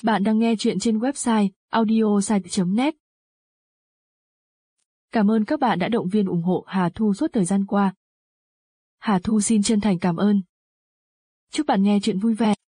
Bạn đang nghe chuyện trên website audiosite.net. Cảm ơn các bạn đã động viên ủng hộ Hà Thu suốt thời gian qua. Hà Thu xin chân thành cảm ơn. Chúc bạn nghe chuyện vui vẻ.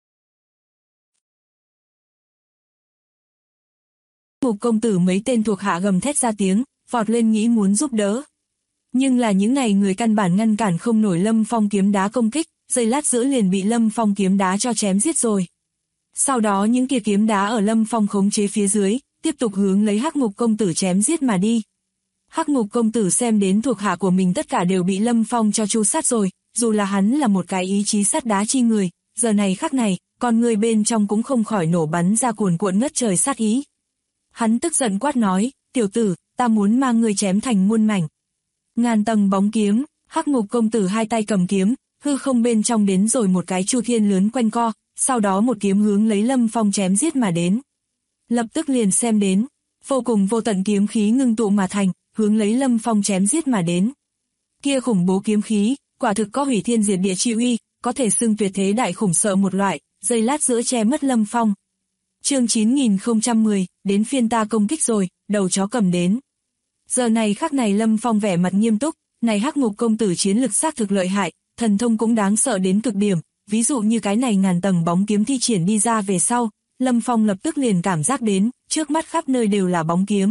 Mục công tử mấy tên thuộc hạ gầm thét ra tiếng, vọt lên nghĩ muốn giúp đỡ. Nhưng là những này người căn bản ngăn cản không nổi Lâm Phong kiếm đá công kích, giây lát giữa liền bị Lâm Phong kiếm đá cho chém giết rồi. Sau đó những kia kiếm đá ở Lâm Phong khống chế phía dưới, tiếp tục hướng lấy Hắc Ngục công tử chém giết mà đi. Hắc Ngục công tử xem đến thuộc hạ của mình tất cả đều bị Lâm Phong cho tru sát rồi, dù là hắn là một cái ý chí sắt đá chi người, giờ này khắc này, con người bên trong cũng không khỏi nổ bắn ra cuồn cuộn ngất trời sát ý. Hắn tức giận quát nói, tiểu tử, ta muốn mang ngươi chém thành muôn mảnh. Ngàn tầng bóng kiếm, Hắc Ngục công tử hai tay cầm kiếm, hư không bên trong đến rồi một cái chu thiên lớn quanh co, sau đó một kiếm hướng lấy Lâm Phong chém giết mà đến. Lập tức liền xem đến, vô cùng vô tận kiếm khí ngưng tụ mà thành, hướng lấy Lâm Phong chém giết mà đến. Kia khủng bố kiếm khí, quả thực có hủy thiên diệt địa chi uy, có thể xưng tuyệt thế đại khủng sợ một loại, giây lát giữa che mất Lâm Phong. Chương 9010, đến phiên ta công kích rồi, đầu chó cầm đến. Giờ này khắc này Lâm Phong vẻ mặt nghiêm túc, này Hắc Ngục công tử chiến lực xác thực lợi hại, thần thông cũng đáng sợ đến cực điểm, ví dụ như cái này ngàn tầng bóng kiếm thi triển đi ra về sau, Lâm Phong lập tức liền cảm giác đến, trước mắt khắp nơi đều là bóng kiếm.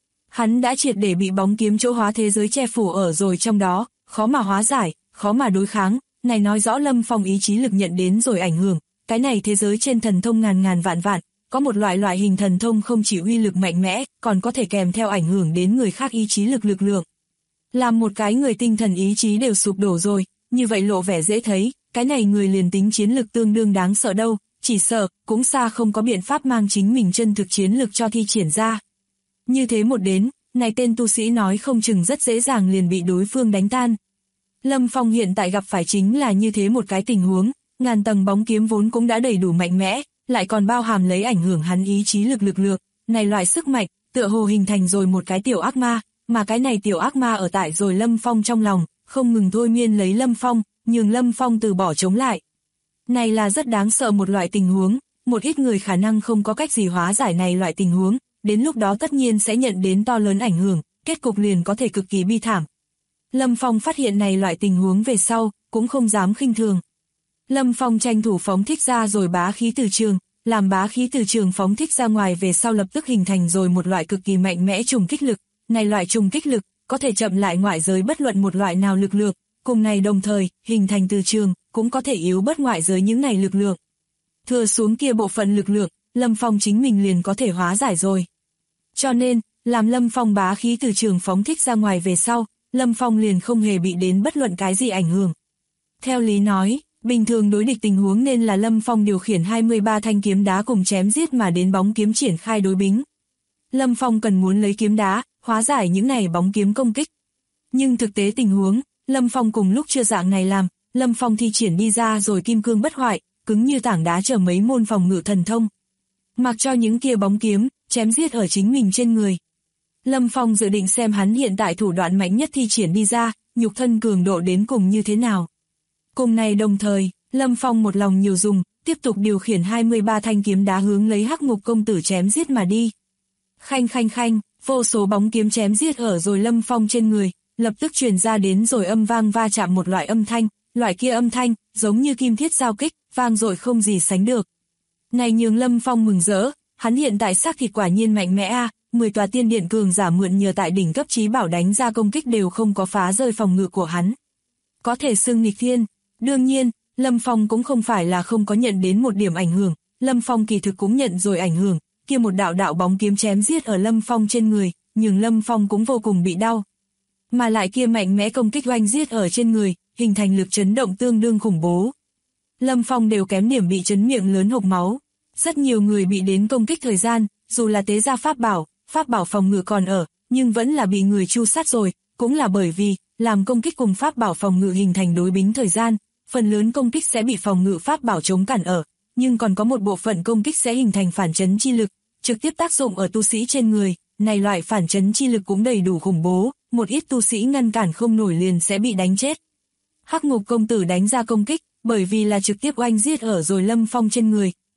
Hắn đã triệt để bị bóng kiếm chỗ hóa thế giới che phủ ở rồi trong đó, khó mà hóa giải, khó mà đối kháng, này nói rõ Lâm Phong ý chí lực nhận đến rồi ảnh hưởng, cái này thế giới trên thần thông ngàn ngàn vạn vạn, có một loại hình thần thông không chỉ uy lực mạnh mẽ, còn có thể kèm theo ảnh hưởng đến người khác ý chí lực lực lượng. Làm một cái người tinh thần ý chí đều sụp đổ rồi, như vậy lộ vẻ dễ thấy, cái này người liền tính chiến lực tương đương đáng sợ đâu, chỉ sợ, cũng xa không có biện pháp mang chính mình chân thực chiến lực cho thi triển ra. Như thế một đến, này tên tu sĩ nói không chừng rất dễ dàng liền bị đối phương đánh tan. Lâm Phong hiện tại gặp phải chính là như thế một cái tình huống, ngàn tầng bóng kiếm vốn cũng đã đầy đủ mạnh mẽ, lại còn bao hàm lấy ảnh hưởng hắn ý chí lực lực lượng, này loại sức mạnh, tựa hồ hình thành rồi một cái tiểu ác ma, mà cái này tiểu ác ma ở tại rồi Lâm Phong trong lòng, không ngừng thôi miên lấy Lâm Phong, nhường Lâm Phong từ bỏ chống lại. Này là rất đáng sợ một loại tình huống, một ít người khả năng không có cách gì hóa giải này loại tình huống, đến lúc đó tất nhiên sẽ nhận đến to lớn ảnh hưởng, kết cục liền có thể cực kỳ bi thảm. Lâm Phong phát hiện này loại tình huống về sau, cũng không dám khinh thường. Lâm Phong tranh thủ phóng thích ra rồi bá khí từ trường, làm bá khí từ trường phóng thích ra ngoài về sau lập tức hình thành rồi một loại cực kỳ mạnh mẽ trùng kích lực, này loại trùng kích lực, có thể chậm lại ngoại giới bất luận một loại nào lực lượng, cùng này đồng thời, hình thành từ trường, cũng có thể yếu bớt ngoại giới những này lực lượng. Thừa xuống kia bộ phận lực lượng, Lâm Phong chính mình liền có thể hóa giải rồi. Cho nên, làm Lâm Phong bá khí từ trường phóng thích ra ngoài về sau, Lâm Phong liền không hề bị đến bất luận cái gì ảnh hưởng. Theo lý nói, bình thường đối địch tình huống nên là Lâm Phong điều khiển 23 thanh kiếm đá cùng chém giết mà đến bóng kiếm triển khai đối bính. Lâm Phong cần muốn lấy kiếm đá, hóa giải những này bóng kiếm công kích. Nhưng thực tế tình huống, Lâm Phong cùng lúc chưa dạng này làm, Lâm Phong thi triển đi ra rồi kim cương bất hoại, cứng như tảng đá chở mấy môn phòng ngự thần thông. Mặc cho những kia bóng kiếm, chém giết ở chính mình trên người. Lâm Phong dự định xem hắn hiện tại thủ đoạn mạnh nhất thi triển đi ra, nhục thân cường độ đến cùng như thế nào. Cùng này đồng thời, Lâm Phong một lòng nhiều dùng, tiếp tục điều khiển 23 thanh kiếm đá hướng lấy Hắc Ngục công tử chém giết mà đi. Khanh khanh khanh, vô số bóng kiếm chém giết ở rồi Lâm Phong trên người, lập tức truyền ra đến rồi âm vang va chạm một loại âm thanh, loại kia âm thanh, giống như kim thiết giao kích, vang dội không gì sánh được. Này nhường Lâm Phong mừng rỡ, hắn hiện tại xác thịt quả nhiên mạnh mẽ a, 10 tòa tiên điện cường giả mượn nhờ tại đỉnh cấp chí bảo đánh ra công kích đều không có phá rơi phòng ngự của hắn. Có thể xưng nghịch thiên, đương nhiên, Lâm Phong cũng không phải là không có nhận đến một điểm ảnh hưởng, Lâm Phong kỳ thực cũng nhận rồi ảnh hưởng, kia một đạo bóng kiếm chém giết ở Lâm Phong trên người, nhưng Lâm Phong cũng vô cùng bị đau. Mà lại kia mạnh mẽ công kích oanh giết ở trên người, hình thành lực chấn động tương đương khủng bố. Lâm Phong đều kém điểm bị chấn miệng lớn hộc máu. Rất nhiều người bị đến công kích thời gian, dù là tế gia pháp bảo phòng ngự còn ở, nhưng vẫn là bị người tru sát rồi, cũng là bởi vì, làm công kích cùng pháp bảo phòng ngự hình thành đối bính thời gian, phần lớn công kích sẽ bị phòng ngự pháp bảo chống cản ở, nhưng còn có một bộ phận công kích sẽ hình thành phản chấn chi lực, trực tiếp tác dụng ở tu sĩ trên người, này loại phản chấn chi lực cũng đầy đủ khủng bố, một ít tu sĩ ngăn cản không nổi liền sẽ bị đánh chết. Hắc Ngục công tử đánh ra công kích, bởi vì là trực tiếp oanh giết ở rồi Lâm Phong trên người,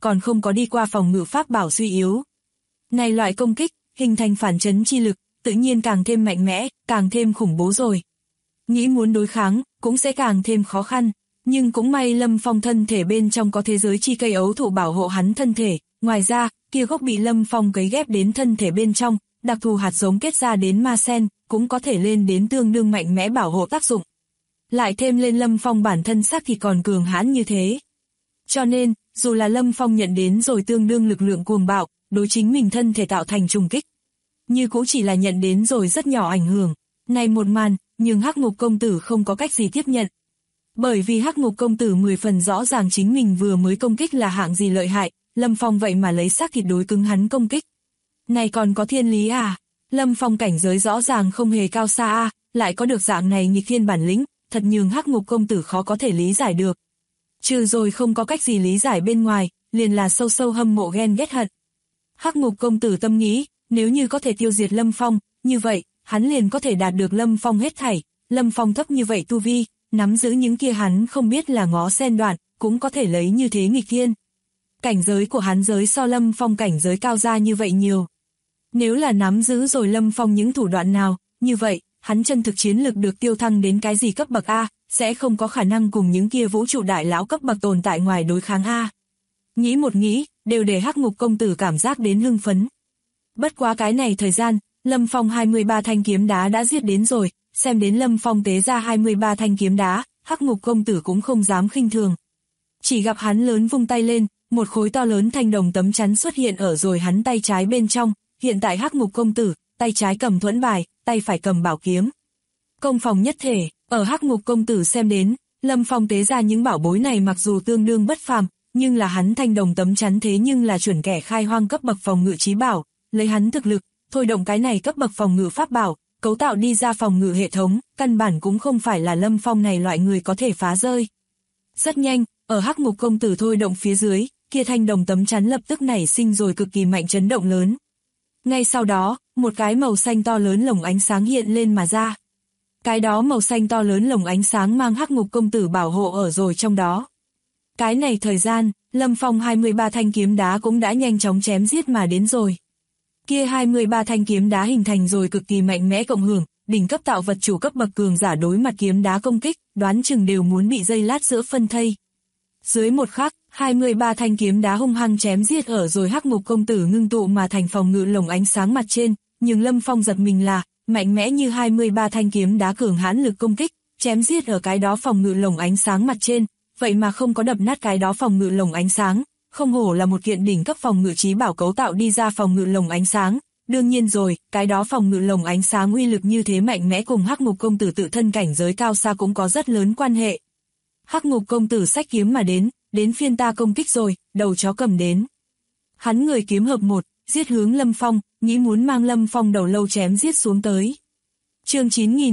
còn không có đi qua phòng ngự pháp bảo suy yếu. Này loại công kích, hình thành phản chấn chi lực, tự nhiên càng thêm mạnh mẽ, càng thêm khủng bố rồi. Nghĩ muốn đối kháng, cũng sẽ càng thêm khó khăn, nhưng cũng may Lâm Phong thân thể bên trong có thế giới chi cây ấu thụ bảo hộ hắn thân thể, ngoài ra, kia gốc bị Lâm Phong cấy ghép đến thân thể bên trong, đặc thù hạt giống kết ra đến ma sen, cũng có thể lên đến tương đương mạnh mẽ bảo hộ tác dụng. Lại thêm lên Lâm Phong bản thân xác thì còn cường hãn như thế. Cho nên, dù là Lâm Phong nhận đến rồi tương đương lực lượng cuồng bạo, đối chính mình thân thể tạo thành trùng kích, như cũng chỉ là nhận đến rồi rất nhỏ ảnh hưởng. Này một màn, nhưng Hắc Ngục công tử không có cách gì tiếp nhận. Bởi vì Hắc Ngục công tử 10 phần rõ ràng chính mình vừa mới công kích là hạng gì lợi hại, Lâm Phong vậy mà lấy xác thịt đối cứng hắn công kích. Này còn có thiên lý à? Lâm Phong cảnh giới rõ ràng không hề cao xa à, lại có được dạng này nghịch thiên bản lĩnh, thật nhường Hắc Ngục công tử khó có thể lý giải được. Trừ rồi không có cách gì lý giải bên ngoài, liền là sâu sâu hâm mộ ghen ghét hận. Hắc Ngục công tử tâm nghĩ, nếu như có thể tiêu diệt Lâm Phong, như vậy, hắn liền có thể đạt được Lâm Phong hết thảy. Lâm Phong thấp như vậy tu vi, nắm giữ những kia hắn không biết là ngó sen đoạn, cũng có thể lấy như thế nghịch thiên. Cảnh giới của hắn giới so Lâm Phong cảnh giới cao ra như vậy nhiều. Nếu là nắm giữ rồi Lâm Phong những thủ đoạn nào, như vậy, hắn chân thực chiến lực được tiêu thăng đến cái gì cấp bậc A, sẽ không có khả năng cùng những kia vũ trụ đại lão cấp bậc tồn tại ngoài đối kháng A. Nghĩ một nghĩ, đều để Hắc Ngục công tử cảm giác đến hưng phấn. Bất quá cái này thời gian, Lâm Phong 23 thanh kiếm đá đã giết đến rồi, xem đến Lâm Phong tế ra 23 thanh kiếm đá, Hắc Ngục công tử cũng không dám khinh thường. Chỉ gặp hắn lớn vung tay lên, một khối to lớn thanh đồng tấm chắn xuất hiện ở rồi hắn tay trái bên trong, hiện tại Hắc Ngục công tử, tay trái cầm thuẫn bài, tay phải cầm bảo kiếm. Công phòng nhất thể, ở Hắc Ngục công tử xem đến, Lâm Phong tế ra những bảo bối này mặc dù tương đương bất phàm, nhưng là hắn thanh đồng tấm chắn thế nhưng là chuẩn kẻ khai hoang cấp bậc phòng ngự chí bảo, lấy hắn thực lực, thôi động cái này cấp bậc phòng ngự pháp bảo, cấu tạo đi ra phòng ngự hệ thống, căn bản cũng không phải là Lâm Phong này loại người có thể phá rơi. Rất nhanh, ở Hắc Ngục công tử thôi động phía dưới, kia thanh đồng tấm chắn lập tức nảy sinh rồi cực kỳ mạnh chấn động lớn. Ngay sau đó, một cái màu xanh to lớn lồng ánh sáng hiện lên mà ra. Cái đó màu xanh to lớn lồng ánh sáng mang Hắc Ngục công tử bảo hộ ở rồi trong đó. Cái này thời gian, Lâm Phong 23 thanh kiếm đá cũng đã nhanh chóng chém giết mà đến rồi. Kia 23 thanh kiếm đá hình thành rồi cực kỳ mạnh mẽ cộng hưởng, đỉnh cấp tạo vật chủ cấp bậc cường giả đối mặt kiếm đá công kích, đoán chừng đều muốn bị dây lát giữa phân thây. Dưới một khắc, 23 thanh kiếm đá hung hăng chém giết ở rồi Hắc Ngục công tử ngưng tụ mà thành phòng ngự lồng ánh sáng mặt trên, nhưng Lâm Phong giật mình là, mạnh mẽ như 23 thanh kiếm đá cường hãn lực công kích, chém giết ở cái đó phòng ngự lồng ánh sáng mặt trên, vậy mà không có đập nát cái đó phòng ngự lồng ánh sáng, không hổ là một kiện đỉnh cấp phòng ngự chí bảo cấu tạo đi ra phòng ngự lồng ánh sáng. Đương nhiên rồi, cái đó phòng ngự lồng ánh sáng uy lực như thế mạnh mẽ cùng Hắc Ngục công tử tự thân cảnh giới cao xa cũng có rất lớn quan hệ. Hắc Ngục công tử xách kiếm mà đến phiên ta công kích rồi, đầu chó cầm đến. Hắn người kiếm hợp một, giết hướng Lâm Phong, nghĩ muốn mang Lâm Phong đầu lâu chém giết xuống tới. Chương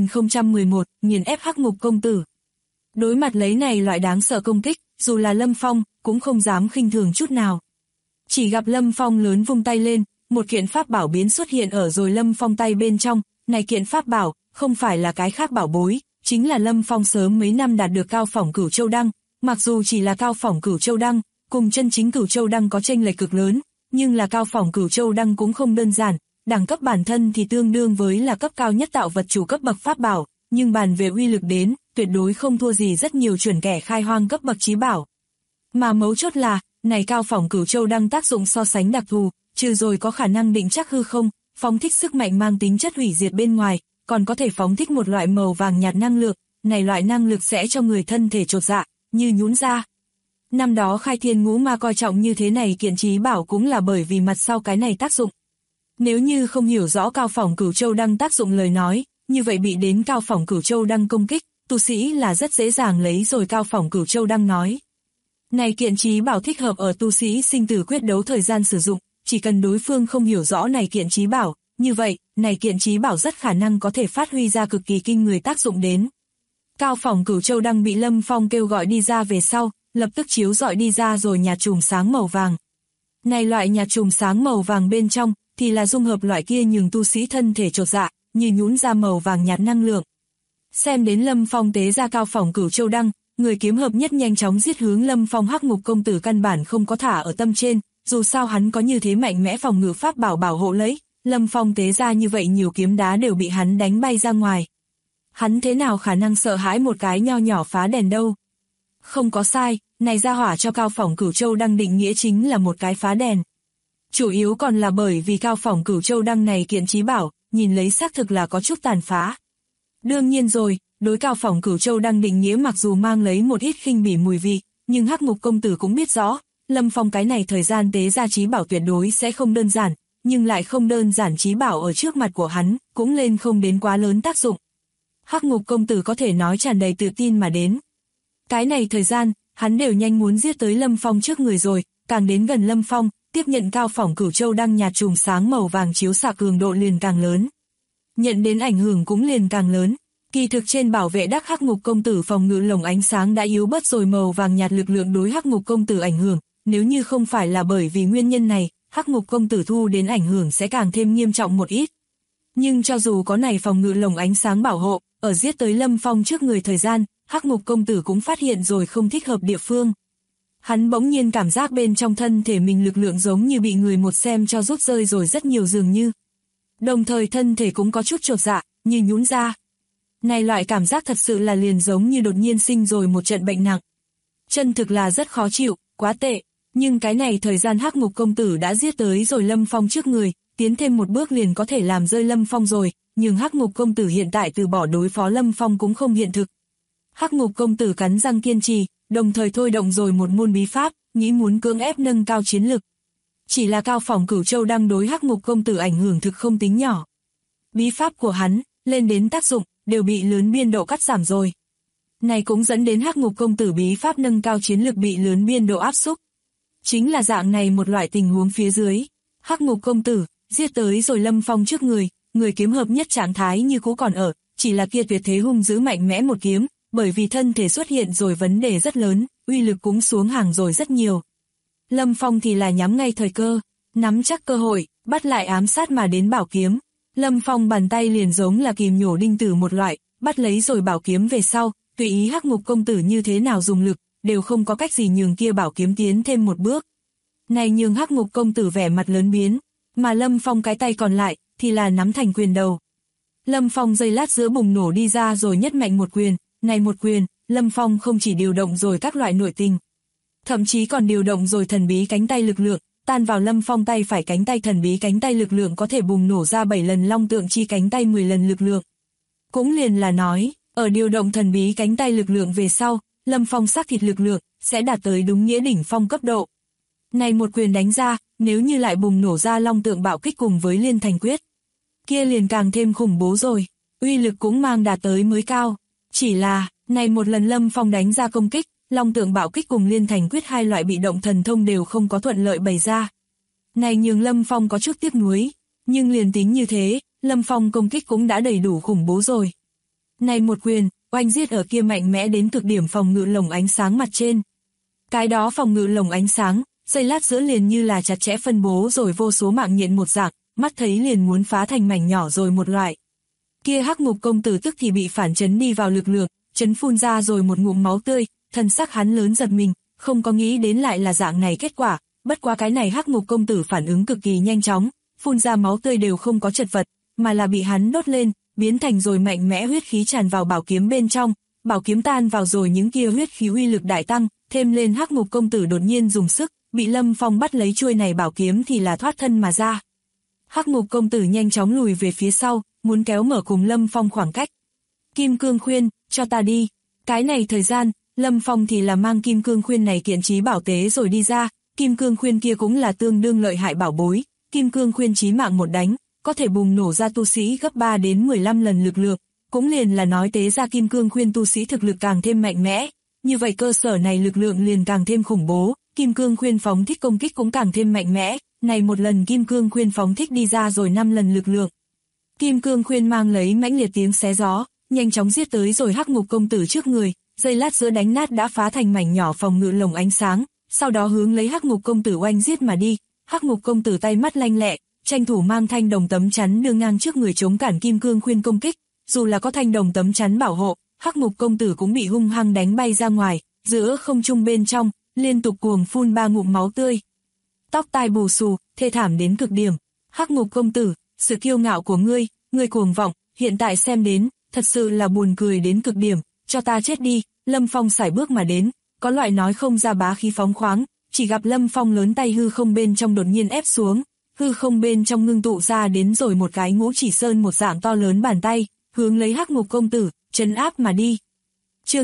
9011, nghiền ép Hắc Ngục công tử. Đối mặt lấy này loại đáng sợ công kích, dù là Lâm Phong, cũng không dám khinh thường chút nào. Chỉ gặp Lâm Phong lớn vung tay lên, một kiện pháp bảo biến xuất hiện ở rồi Lâm Phong tay bên trong, này kiện pháp bảo, không phải là cái khác bảo bối, chính là Lâm Phong sớm mấy năm đạt được cao phỏng Cửu Châu Đăng, mặc dù chỉ là cao phỏng Cửu Châu Đăng, cùng chân chính Cửu Châu Đăng có chênh lệch cực lớn, nhưng là cao phỏng Cửu Châu Đăng cũng không đơn giản, đẳng cấp bản thân thì tương đương với là cấp cao nhất tạo vật chủ cấp bậc pháp bảo, nhưng bàn về uy lực đến, tuyệt đối không thua gì rất nhiều chuẩn kẻ khai hoang cấp bậc chí bảo. Mà mấu chốt là, này cao phỏng Cửu Châu Đăng tác dụng so sánh đặc thù, trừ rồi có khả năng định chắc hư không, phóng thích sức mạnh mang tính chất hủy diệt bên ngoài, còn có thể phóng thích một loại màu vàng nhạt năng lượng, này loại năng lực sẽ cho người thân thể chột dạ, như nhũn ra. Năm đó Khai Thiên Ngũ Ma coi trọng như thế này kiện chí bảo cũng là bởi vì mặt sau cái này tác dụng. Nếu như không hiểu rõ cao phỏng Cửu Châu Đăng tác dụng lời nói, như vậy bị đến cao phỏng Cửu Châu Đăng công kích, tu sĩ là rất dễ dàng lấy rồi cao phỏng Cửu Châu Đăng nói. Này kiện chí bảo thích hợp ở tu sĩ sinh tử quyết đấu thời gian sử dụng, chỉ cần đối phương không hiểu rõ này kiện chí bảo, như vậy, này kiện chí bảo rất khả năng có thể phát huy ra cực kỳ kinh người tác dụng đến. Cao phỏng Cửu Châu Đăng bị Lâm Phong kêu gọi đi ra về sau, lập tức chiếu rọi đi ra rồi nhạt chùm sáng màu vàng. Này loại nhạt chùm sáng màu vàng bên trong, thì là dung hợp loại kia nhường tu sĩ thân thể chột dạ, như nhũn ra màu vàng nhạt năng lượng. Xem đến Lâm Phong tế ra cao phỏng Cửu Châu Đăng, người kiếm hợp nhất nhanh chóng giết hướng Lâm Phong. Hắc Ngục công tử căn bản không có thả ở tâm trên, dù sao hắn có như thế mạnh mẽ phòng ngự pháp bảo bảo hộ lấy, Lâm Phong tế ra như vậy nhiều kiếm đá đều bị hắn đánh bay ra ngoài. Hắn thế nào khả năng sợ hãi một cái nho nhỏ phá đèn đâu. Không có sai, này ra hỏa cho Cao Phỏng Cửu Châu Đăng định nghĩa chính là một cái phá đèn. Chủ yếu còn là bởi vì Cao Phỏng Cửu Châu Đăng này kiện chí bảo, nhìn lấy xác thực là có chút tàn phá. Đương nhiên rồi, đối Cao Phỏng Cửu Châu Đăng định nghĩa mặc dù mang lấy một ít khinh bỉ mùi vị, nhưng Hắc Ngục công tử cũng biết rõ, Lâm Phong cái này thời gian tế ra chí bảo tuyệt đối sẽ không đơn giản, nhưng lại không đơn giản chí bảo ở trước mặt của hắn, cũng lên không đến quá lớn tác dụng. Hắc Ngục công tử có thể nói tràn đầy tự tin mà đến. Cái này thời gian, hắn đều nhanh muốn giết tới Lâm Phong trước người rồi, càng đến gần Lâm Phong, tiếp nhận Cao Phỏng Cửu Châu Đăng nhạt chùm sáng màu vàng chiếu xạ cường độ liền càng lớn. Nhận đến ảnh hưởng cũng liền càng lớn. Kỳ thực trên bảo vệ đắc Hắc Ngục công tử phòng ngự lồng ánh sáng đã yếu bớt rồi, màu vàng nhạt lực lượng đối Hắc Ngục công tử ảnh hưởng, nếu như không phải là bởi vì nguyên nhân này, Hắc Ngục công tử thu đến ảnh hưởng sẽ càng thêm nghiêm trọng một ít. Nhưng cho dù có này phòng ngự lồng ánh sáng bảo hộ, ở giết tới Lâm Phong trước người thời gian, Hắc Ngục công tử cũng phát hiện rồi không thích hợp địa phương. Hắn bỗng nhiên cảm giác bên trong thân thể mình lực lượng giống như bị người một xem cho rút rơi rồi rất nhiều dường như. Đồng thời thân thể cũng có chút chột dạ, như nhũn ra. Này loại cảm giác thật sự là liền giống như đột nhiên sinh rồi một trận bệnh nặng. Chân thực là rất khó chịu, quá tệ. Nhưng cái này thời gian Hắc Ngục công tử đã giết tới rồi Lâm Phong trước người, tiến thêm một bước liền có thể làm rơi Lâm Phong rồi, nhưng Hắc Ngục công tử hiện tại từ bỏ đối phó Lâm Phong cũng không hiện thực. Hắc Ngục công tử cắn răng kiên trì, đồng thời thôi động rồi một môn bí pháp, nghĩ muốn cưỡng ép nâng cao chiến lực. Chỉ là Cao Phỏng Cửu Châu Đăng đối Hắc Ngục công tử ảnh hưởng thực không tính nhỏ. Bí pháp của hắn, lên đến tác dụng, đều bị lớn biên độ cắt giảm rồi. Này cũng dẫn đến Hắc Ngục công tử bí pháp nâng cao chiến lực bị lớn biên độ áp xúc. Chính là dạng này một loại tình huống phía dưới, Hắc Ngục công tử giết tới rồi Lâm Phong trước người, người kiếm hợp nhất trạng thái như cũ còn ở, chỉ là kia tuyệt thế hung dữ mạnh mẽ một kiếm, bởi vì thân thể xuất hiện rồi vấn đề rất lớn, uy lực cũng xuống hàng rồi rất nhiều. Lâm Phong thì là nhắm ngay thời cơ, nắm chắc cơ hội, bắt lại ám sát mà đến bảo kiếm. Lâm Phong bàn tay liền giống là kìm nhổ đinh tử một loại, bắt lấy rồi bảo kiếm về sau, tùy ý Hắc Ngục công tử như thế nào dùng lực, đều không có cách gì nhường kia bảo kiếm tiến thêm một bước. Này nhường Hắc Ngục công tử vẻ mặt lớn biến, mà Lâm Phong cái tay còn lại, thì là nắm thành quyền đầu. Lâm Phong giây lát giữa bùng nổ đi ra rồi nhất mạnh một quyền, này một quyền, Lâm Phong không chỉ điều động rồi các loại nội tình, thậm chí còn điều động rồi thần bí cánh tay lực lượng, tan vào Lâm Phong tay phải cánh tay thần bí cánh tay lực lượng có thể bùng nổ ra 7 lần long tượng chi cánh tay 10 lần lực lượng. Cũng liền là nói, ở điều động thần bí cánh tay lực lượng về sau, Lâm Phong xác thịt lực lượng sẽ đạt tới đúng nghĩa đỉnh phong cấp độ. Này một quyền đánh ra, nếu như lại bùng nổ ra long tượng bạo kích cùng với liên thành quyết, kia liền càng thêm khủng bố rồi, uy lực cũng mang đạt tới mới cao. Chỉ là, này một lần Lâm Phong đánh ra công kích, long tượng bạo kích cùng liên thành quyết hai loại bị động thần thông đều không có thuận lợi bày ra. Này nhường Lâm Phong có chút tiếc nuối, nhưng liền tính như thế, Lâm Phong công kích cũng đã đầy đủ khủng bố rồi. Này một quyền, oanh giết ở kia mạnh mẽ đến cực điểm phòng ngự lồng ánh sáng mặt trên. Cái đó phòng ngự lồng ánh sáng, giây lát giữa liền như là chặt chẽ phân bố rồi vô số mạng nhện một dạng, mắt thấy liền muốn phá thành mảnh nhỏ rồi một loại. Kia Hắc Ngục công tử tức thì bị phản chấn đi vào lực lượng, chấn phun ra rồi một ngụm máu tươi, thân sắc hắn lớn giật mình, không có nghĩ đến lại là dạng này kết quả, bất quá cái này Hắc Ngục công tử phản ứng cực kỳ nhanh chóng, phun ra máu tươi đều không có chật vật, mà là bị hắn đốt lên, biến thành rồi mạnh mẽ huyết khí tràn vào bảo kiếm bên trong, bảo kiếm tan vào rồi những kia huyết khí uy lực đại tăng, thêm lên Hắc Ngục công tử đột nhiên dùng sức, bị Lâm Phong bắt lấy chuôi này bảo kiếm thì là thoát thân mà ra. Hắc Ngục công tử nhanh chóng lùi về phía sau, muốn kéo mở cùng Lâm Phong khoảng cách. Kim Cương Khuyên, cho ta đi. Cái này thời gian, Lâm Phong thì là mang Kim Cương Khuyên này kiện chí bảo tế rồi đi ra, Kim Cương Khuyên kia cũng là tương đương lợi hại bảo bối, Kim Cương Khuyên chí mạng một đánh, có thể bùng nổ ra tu sĩ gấp 3 đến 15 lần lực lượng, cũng liền là nói tế ra Kim Cương Khuyên tu sĩ thực lực càng thêm mạnh mẽ, như vậy cơ sở này lực lượng liền càng thêm khủng bố, Kim Cương Khuyên phóng thích công kích cũng càng thêm mạnh mẽ, này một lần Kim Cương Khuyên phóng thích đi ra rồi 5 lần lực lượng. Kim Cương Khuyên mang lấy mãnh liệt tiếng xé gió, nhanh chóng giết tới rồi Hắc Ngục công tử trước người, giây lát giữa đánh nát đã phá thành mảnh nhỏ phòng ngự lồng ánh sáng, sau đó hướng lấy Hắc Ngục công tử oanh giết mà đi. Hắc Ngục công tử tay mắt lanh lẹ, tranh thủ mang thanh đồng tấm chắn đưa ngang trước người chống cản Kim Cương Khuyên công kích, dù là có thanh đồng tấm chắn bảo hộ, Hắc Ngục công tử cũng bị hung hăng đánh bay ra ngoài, giữa không trung bên trong, liên tục cuồng phun 3 ngụm máu tươi. Tóc tai bù xù, thê thảm đến cực điểm. Hắc Ngục công tử, sự kiêu ngạo của ngươi cuồng vọng, hiện tại xem đến, thật sự là buồn cười đến cực điểm, cho ta chết đi. Lâm Phong sải bước mà đến, có loại nói không ra bá khí phóng khoáng, chỉ gặp Lâm Phong lớn tay hư không bên trong đột nhiên ép xuống, hư không bên trong ngưng tụ ra đến rồi một cái Ngũ Chỉ Sơn một dạng to lớn bàn tay, hướng lấy Hắc Ngục công tử, trấn áp mà đi. Chương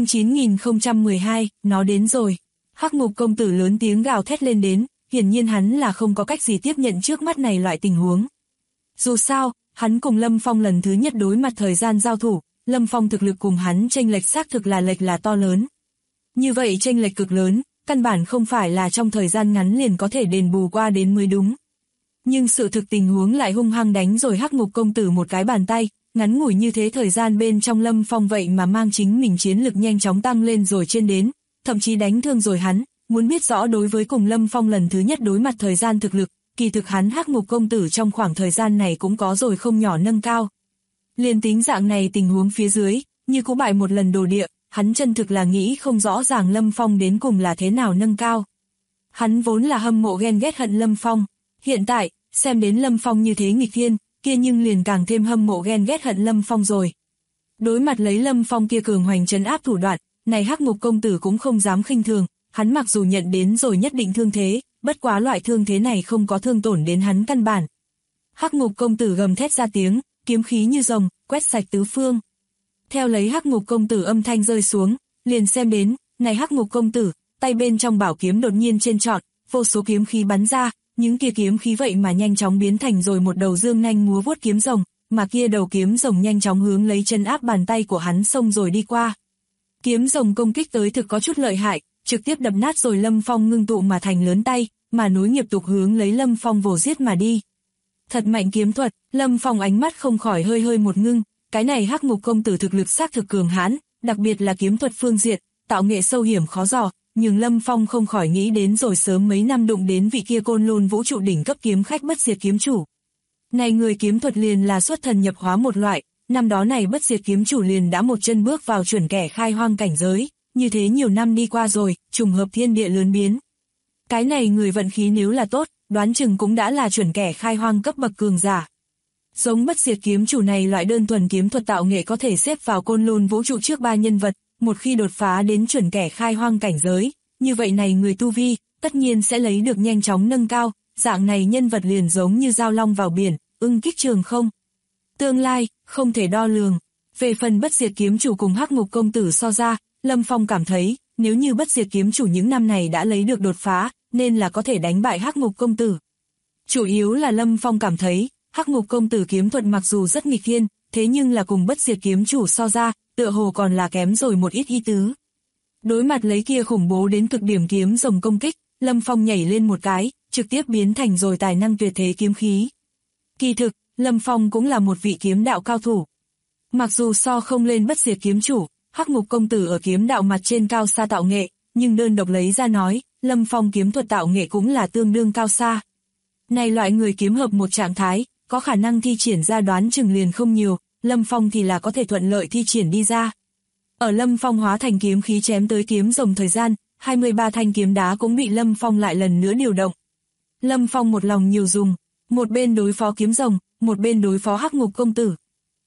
9012, nó đến rồi. Hắc Ngục công tử lớn tiếng gào thét lên đến, hiển nhiên hắn là không có cách gì tiếp nhận trước mắt này loại tình huống. Dù sao, hắn cùng Lâm Phong lần thứ nhất đối mặt thời gian giao thủ, Lâm Phong thực lực cùng hắn chênh lệch xác thực là to lớn. Như vậy chênh lệch cực lớn, căn bản không phải là trong thời gian ngắn liền có thể đền bù qua đến mới đúng. Nhưng sự thực tình huống lại hung hăng đánh rồi Hắc Ngục công tử một cái bàn tay, ngắn ngủi như thế thời gian bên trong Lâm Phong vậy mà mang chính mình chiến lực nhanh chóng tăng lên rồi trên đến, thậm chí đánh thương rồi hắn. Muốn biết rõ đối với cùng Lâm Phong lần thứ nhất đối mặt thời gian thực lực, kỳ thực hắn Hắc Ngục công tử trong khoảng thời gian này cũng có rồi không nhỏ nâng cao. Liên tính dạng này tình huống phía dưới, như cũ bại một lần đồ địa, hắn chân thực là nghĩ không rõ ràng Lâm Phong đến cùng là thế nào nâng cao. Hắn vốn là hâm mộ ghen ghét hận Lâm Phong, hiện tại, xem đến Lâm Phong như thế nghịch thiên, kia nhưng liền càng thêm hâm mộ ghen ghét hận Lâm Phong rồi. Đối mặt lấy Lâm Phong kia cường hoành trấn áp thủ đoạn, này Hắc Ngục công tử cũng không dám khinh thường, hắn mặc dù nhận đến rồi nhất định thương thế, bất quá loại thương thế này không có thương tổn đến hắn căn bản. Hắc Ngục công tử gầm thét ra tiếng, kiếm khí như rồng, quét sạch tứ phương. Theo lấy Hắc Ngục công tử âm thanh rơi xuống, liền xem đến, này Hắc Ngục công tử, tay bên trong bảo kiếm đột nhiên trên trọn, vô số kiếm khí bắn ra, những kia kiếm khí vậy mà nhanh chóng biến thành rồi một đầu dương nhanh múa vuốt kiếm rồng, mà kia đầu kiếm rồng nhanh chóng hướng lấy chân áp bàn tay của hắn xông rồi đi qua. Kiếm rồng công kích tới thực có chút lợi hại, trực tiếp đập nát rồi Lâm Phong ngưng tụ mà thành lớn tay, mà nối nghiệp tục hướng lấy Lâm Phong vồ giết mà đi. Thật mạnh kiếm thuật, Lâm Phong ánh mắt không khỏi hơi một ngưng, cái này Hắc Ngục công tử thực lực xác thực cường hãn, đặc biệt là kiếm thuật phương diện, tạo nghệ sâu hiểm khó dò, nhưng Lâm Phong không khỏi nghĩ đến rồi sớm mấy năm đụng đến vị kia Côn Lôn vũ trụ đỉnh cấp kiếm khách bất diệt kiếm chủ. Này người kiếm thuật liền là xuất thần nhập hóa một loại, năm đó này bất diệt kiếm chủ liền đã một chân bước vào chuẩn kẻ khai hoang cảnh giới, như thế nhiều năm đi qua rồi, trùng hợp thiên địa lớn biến. Cái này người vận khí nếu là tốt, đoán chừng cũng đã là chuẩn kẻ khai hoang cấp bậc cường giả. Giống bất diệt kiếm chủ này loại đơn thuần kiếm thuật tạo nghệ có thể xếp vào Côn Lôn vũ trụ trước 3 nhân vật, một khi đột phá đến chuẩn kẻ khai hoang cảnh giới, như vậy này người tu vi, tất nhiên sẽ lấy được nhanh chóng nâng cao, dạng này nhân vật liền giống như dao long vào biển, ưng kích trường không. Tương lai, không thể đo lường. Về phần bất diệt kiếm chủ cùng Hắc Ngục công tử so ra, Lâm Phong cảm thấy, nếu như bất diệt kiếm chủ những năm này đã lấy được đột phá, nên là có thể đánh bại Hắc Ngục công tử. Chủ yếu là Lâm Phong cảm thấy, Hắc Ngục công tử kiếm thuật mặc dù rất nghịch thiên, thế nhưng là cùng bất diệt kiếm chủ so ra, tựa hồ còn là kém rồi một ít ý tứ. Đối mặt lấy kia khủng bố đến cực điểm kiếm rồng công kích, Lâm Phong nhảy lên một cái, trực tiếp biến thành rồi tài năng tuyệt thế kiếm khí. Kỳ thực, Lâm Phong cũng là một vị kiếm đạo cao thủ. Mặc dù so không lên bất diệt kiếm chủ, Hắc Ngục công tử ở kiếm đạo mặt trên cao xa tạo nghệ, nhưng đơn độc lấy ra nói, Lâm Phong kiếm thuật tạo nghệ cũng là tương đương cao xa. Này loại người kiếm hợp một trạng thái, có khả năng thi triển ra đoán chừng liền không nhiều, Lâm Phong thì là có thể thuận lợi thi triển đi ra. Ở Lâm Phong hóa thành kiếm khí chém tới kiếm rồng thời gian, 23 thanh kiếm đá cũng bị Lâm Phong lại lần nữa điều động. Lâm Phong một lòng nhiều dùng, một bên đối phó kiếm rồng, một bên đối phó Hắc Ngục công tử.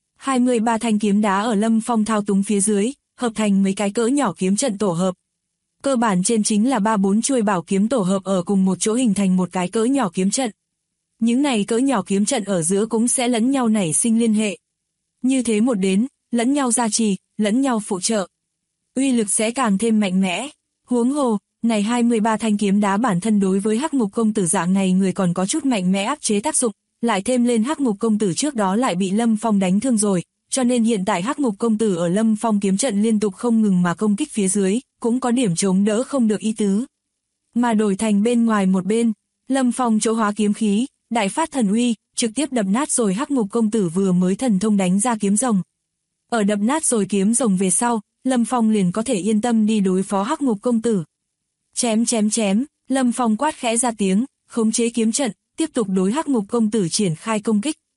23 thanh kiếm đá ở Lâm Phong thao túng phía dưới, hợp thành mấy cái cỡ nhỏ kiếm trận tổ hợp. Cơ bản trên chính là 3-4 chuôi bảo kiếm tổ hợp ở cùng một chỗ hình thành một cái cỡ nhỏ kiếm trận. Những này cỡ nhỏ kiếm trận ở giữa cũng sẽ lẫn nhau nảy sinh liên hệ. Như thế một đến, lẫn nhau gia trì, lẫn nhau phụ trợ. Uy lực sẽ càng thêm mạnh mẽ. Huống hồ, này 23 thanh kiếm đá bản thân đối với Hắc Ngục công tử dạng này người còn có chút mạnh mẽ áp chế tác dụng, lại thêm lên Hắc Ngục công tử trước đó lại bị Lâm Phong đánh thương rồi, cho nên hiện tại Hắc Ngục công tử ở Lâm Phong kiếm trận liên tục không ngừng mà công kích phía dưới, cũng có điểm chống đỡ không được ý tứ. Mà đổi thành bên ngoài một bên, Lâm Phong chỗ hóa kiếm khí, đại phát thần uy, trực tiếp đập nát rồi Hắc Ngục công tử vừa mới thần thông đánh ra kiếm rồng. Ở đập nát rồi kiếm rồng về sau, Lâm Phong liền có thể yên tâm đi đối phó Hắc Ngục công tử. Chém chém chém, Lâm Phong quát khẽ ra tiếng, khống chế kiếm trận, tiếp tục đối Hắc Ngục công tử triển khai công kích.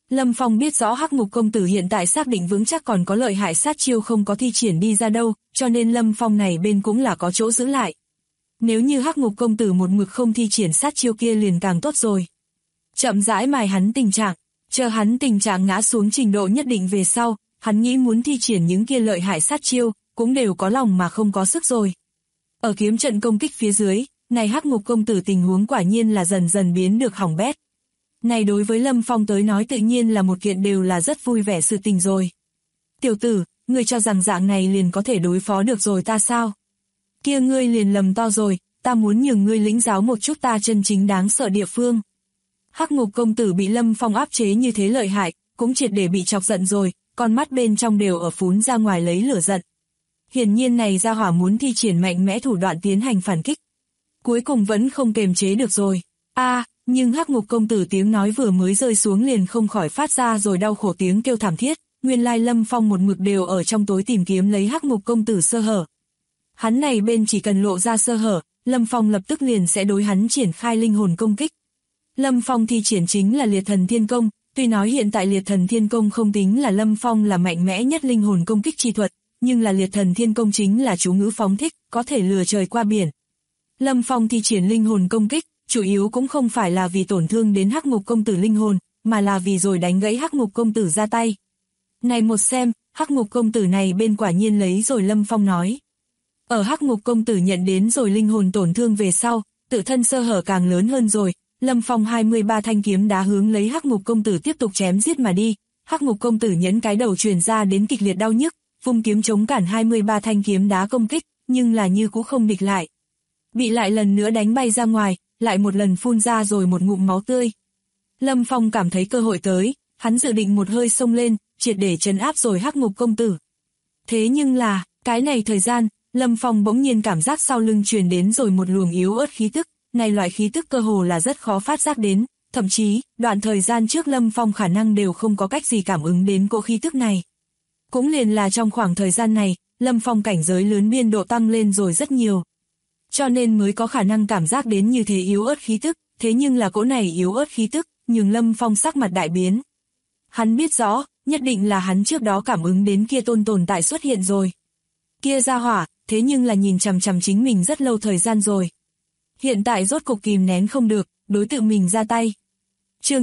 Lâm Phong biết rõ Hắc Ngục công tử hiện tại xác định vững chắc còn có lợi hại sát chiêu không có thi triển đi ra đâu, cho nên Lâm Phong này bên cũng là có chỗ giữ lại. Nếu như Hắc Ngục công tử một mực không thi triển sát chiêu kia liền càng tốt rồi. Chậm rãi mài hắn tình trạng, chờ hắn tình trạng ngã xuống trình độ nhất định về sau, hắn nghĩ muốn thi triển những kia lợi hại sát chiêu, cũng đều có lòng mà không có sức rồi. Ở kiếm trận công kích phía dưới, này Hắc Ngục công tử tình huống quả nhiên là dần dần biến được hỏng bét. Này đối với Lâm Phong tới nói tự nhiên là một kiện đều là rất vui vẻ sự tình rồi. Tiểu tử, ngươi cho rằng dạng này liền có thể đối phó được rồi ta sao? Kia ngươi liền lầm to rồi, ta muốn nhường ngươi lĩnh giáo một chút ta chân chính đáng sợ địa phương. Hắc Ngục công tử bị Lâm Phong áp chế như thế lợi hại, cũng triệt để bị chọc giận rồi, con mắt bên trong đều ở phún ra ngoài lấy lửa giận. Hiển nhiên này gia hỏa muốn thi triển mạnh mẽ thủ đoạn tiến hành phản kích. Cuối cùng vẫn không kềm chế được rồi. Nhưng Hắc Ngục công tử tiếng nói vừa mới rơi xuống liền không khỏi phát ra rồi đau khổ tiếng kêu thảm thiết, nguyên lai Lâm Phong một mực đều ở trong tối tìm kiếm lấy Hắc Ngục công tử sơ hở. Hắn này bên chỉ cần lộ ra sơ hở, Lâm Phong lập tức liền sẽ đối hắn triển khai linh hồn công kích. Lâm Phong thi triển chính là Liệt Thần Thiên Công, tuy nói hiện tại Liệt Thần Thiên Công không tính là Lâm Phong là mạnh mẽ nhất linh hồn công kích chi thuật, nhưng là Liệt Thần Thiên Công chính là chú ngữ phóng thích, có thể lừa trời qua biển. Lâm Phong thi triển linh hồn công kích, chủ yếu cũng không phải là vì tổn thương đến Hắc Ngục công tử linh hồn, mà là vì rồi đánh gãy Hắc Ngục công tử ra tay. Này một xem, Hắc Ngục công tử này bên quả nhiên lấy rồi Lâm Phong nói. Ở Hắc Ngục công tử nhận đến rồi linh hồn tổn thương về sau, tự thân sơ hở càng lớn hơn rồi, Lâm Phong 23 thanh kiếm đá hướng lấy Hắc Ngục công tử tiếp tục chém giết mà đi. Hắc Ngục công tử nhẫn cái đầu truyền ra đến kịch liệt đau nhức, vung kiếm chống cản 23 thanh kiếm đá công kích, nhưng là như cũ không địch lại. Bị lại lần nữa đánh bay ra ngoài, lại một lần phun ra rồi một ngụm máu tươi. Lâm Phong cảm thấy cơ hội tới, hắn dự định một hơi xông lên, triệt để trấn áp rồi Hắc Ngục công tử. Thế nhưng là, cái này thời gian, Lâm Phong bỗng nhiên cảm giác sau lưng truyền đến rồi một luồng yếu ớt khí tức, này loại khí tức cơ hồ là rất khó phát giác đến, thậm chí, đoạn thời gian trước Lâm Phong khả năng đều không có cách gì cảm ứng đến cỗ khí tức này. Cũng liền là trong khoảng thời gian này, Lâm Phong cảnh giới lớn biên độ tăng lên rồi rất nhiều. Cho nên mới có khả năng cảm giác đến như thế yếu ớt khí tức, thế nhưng là cỗ này yếu ớt khí tức, nhường Lâm Phong sắc mặt đại biến. Hắn biết rõ, nhất định là hắn trước đó cảm ứng đến kia tồn tại xuất hiện rồi. Kia ra hỏa, thế nhưng là nhìn chằm chằm chính mình rất lâu thời gian rồi. Hiện tại rốt cục kìm nén không được, đối tự mình ra tay. Chương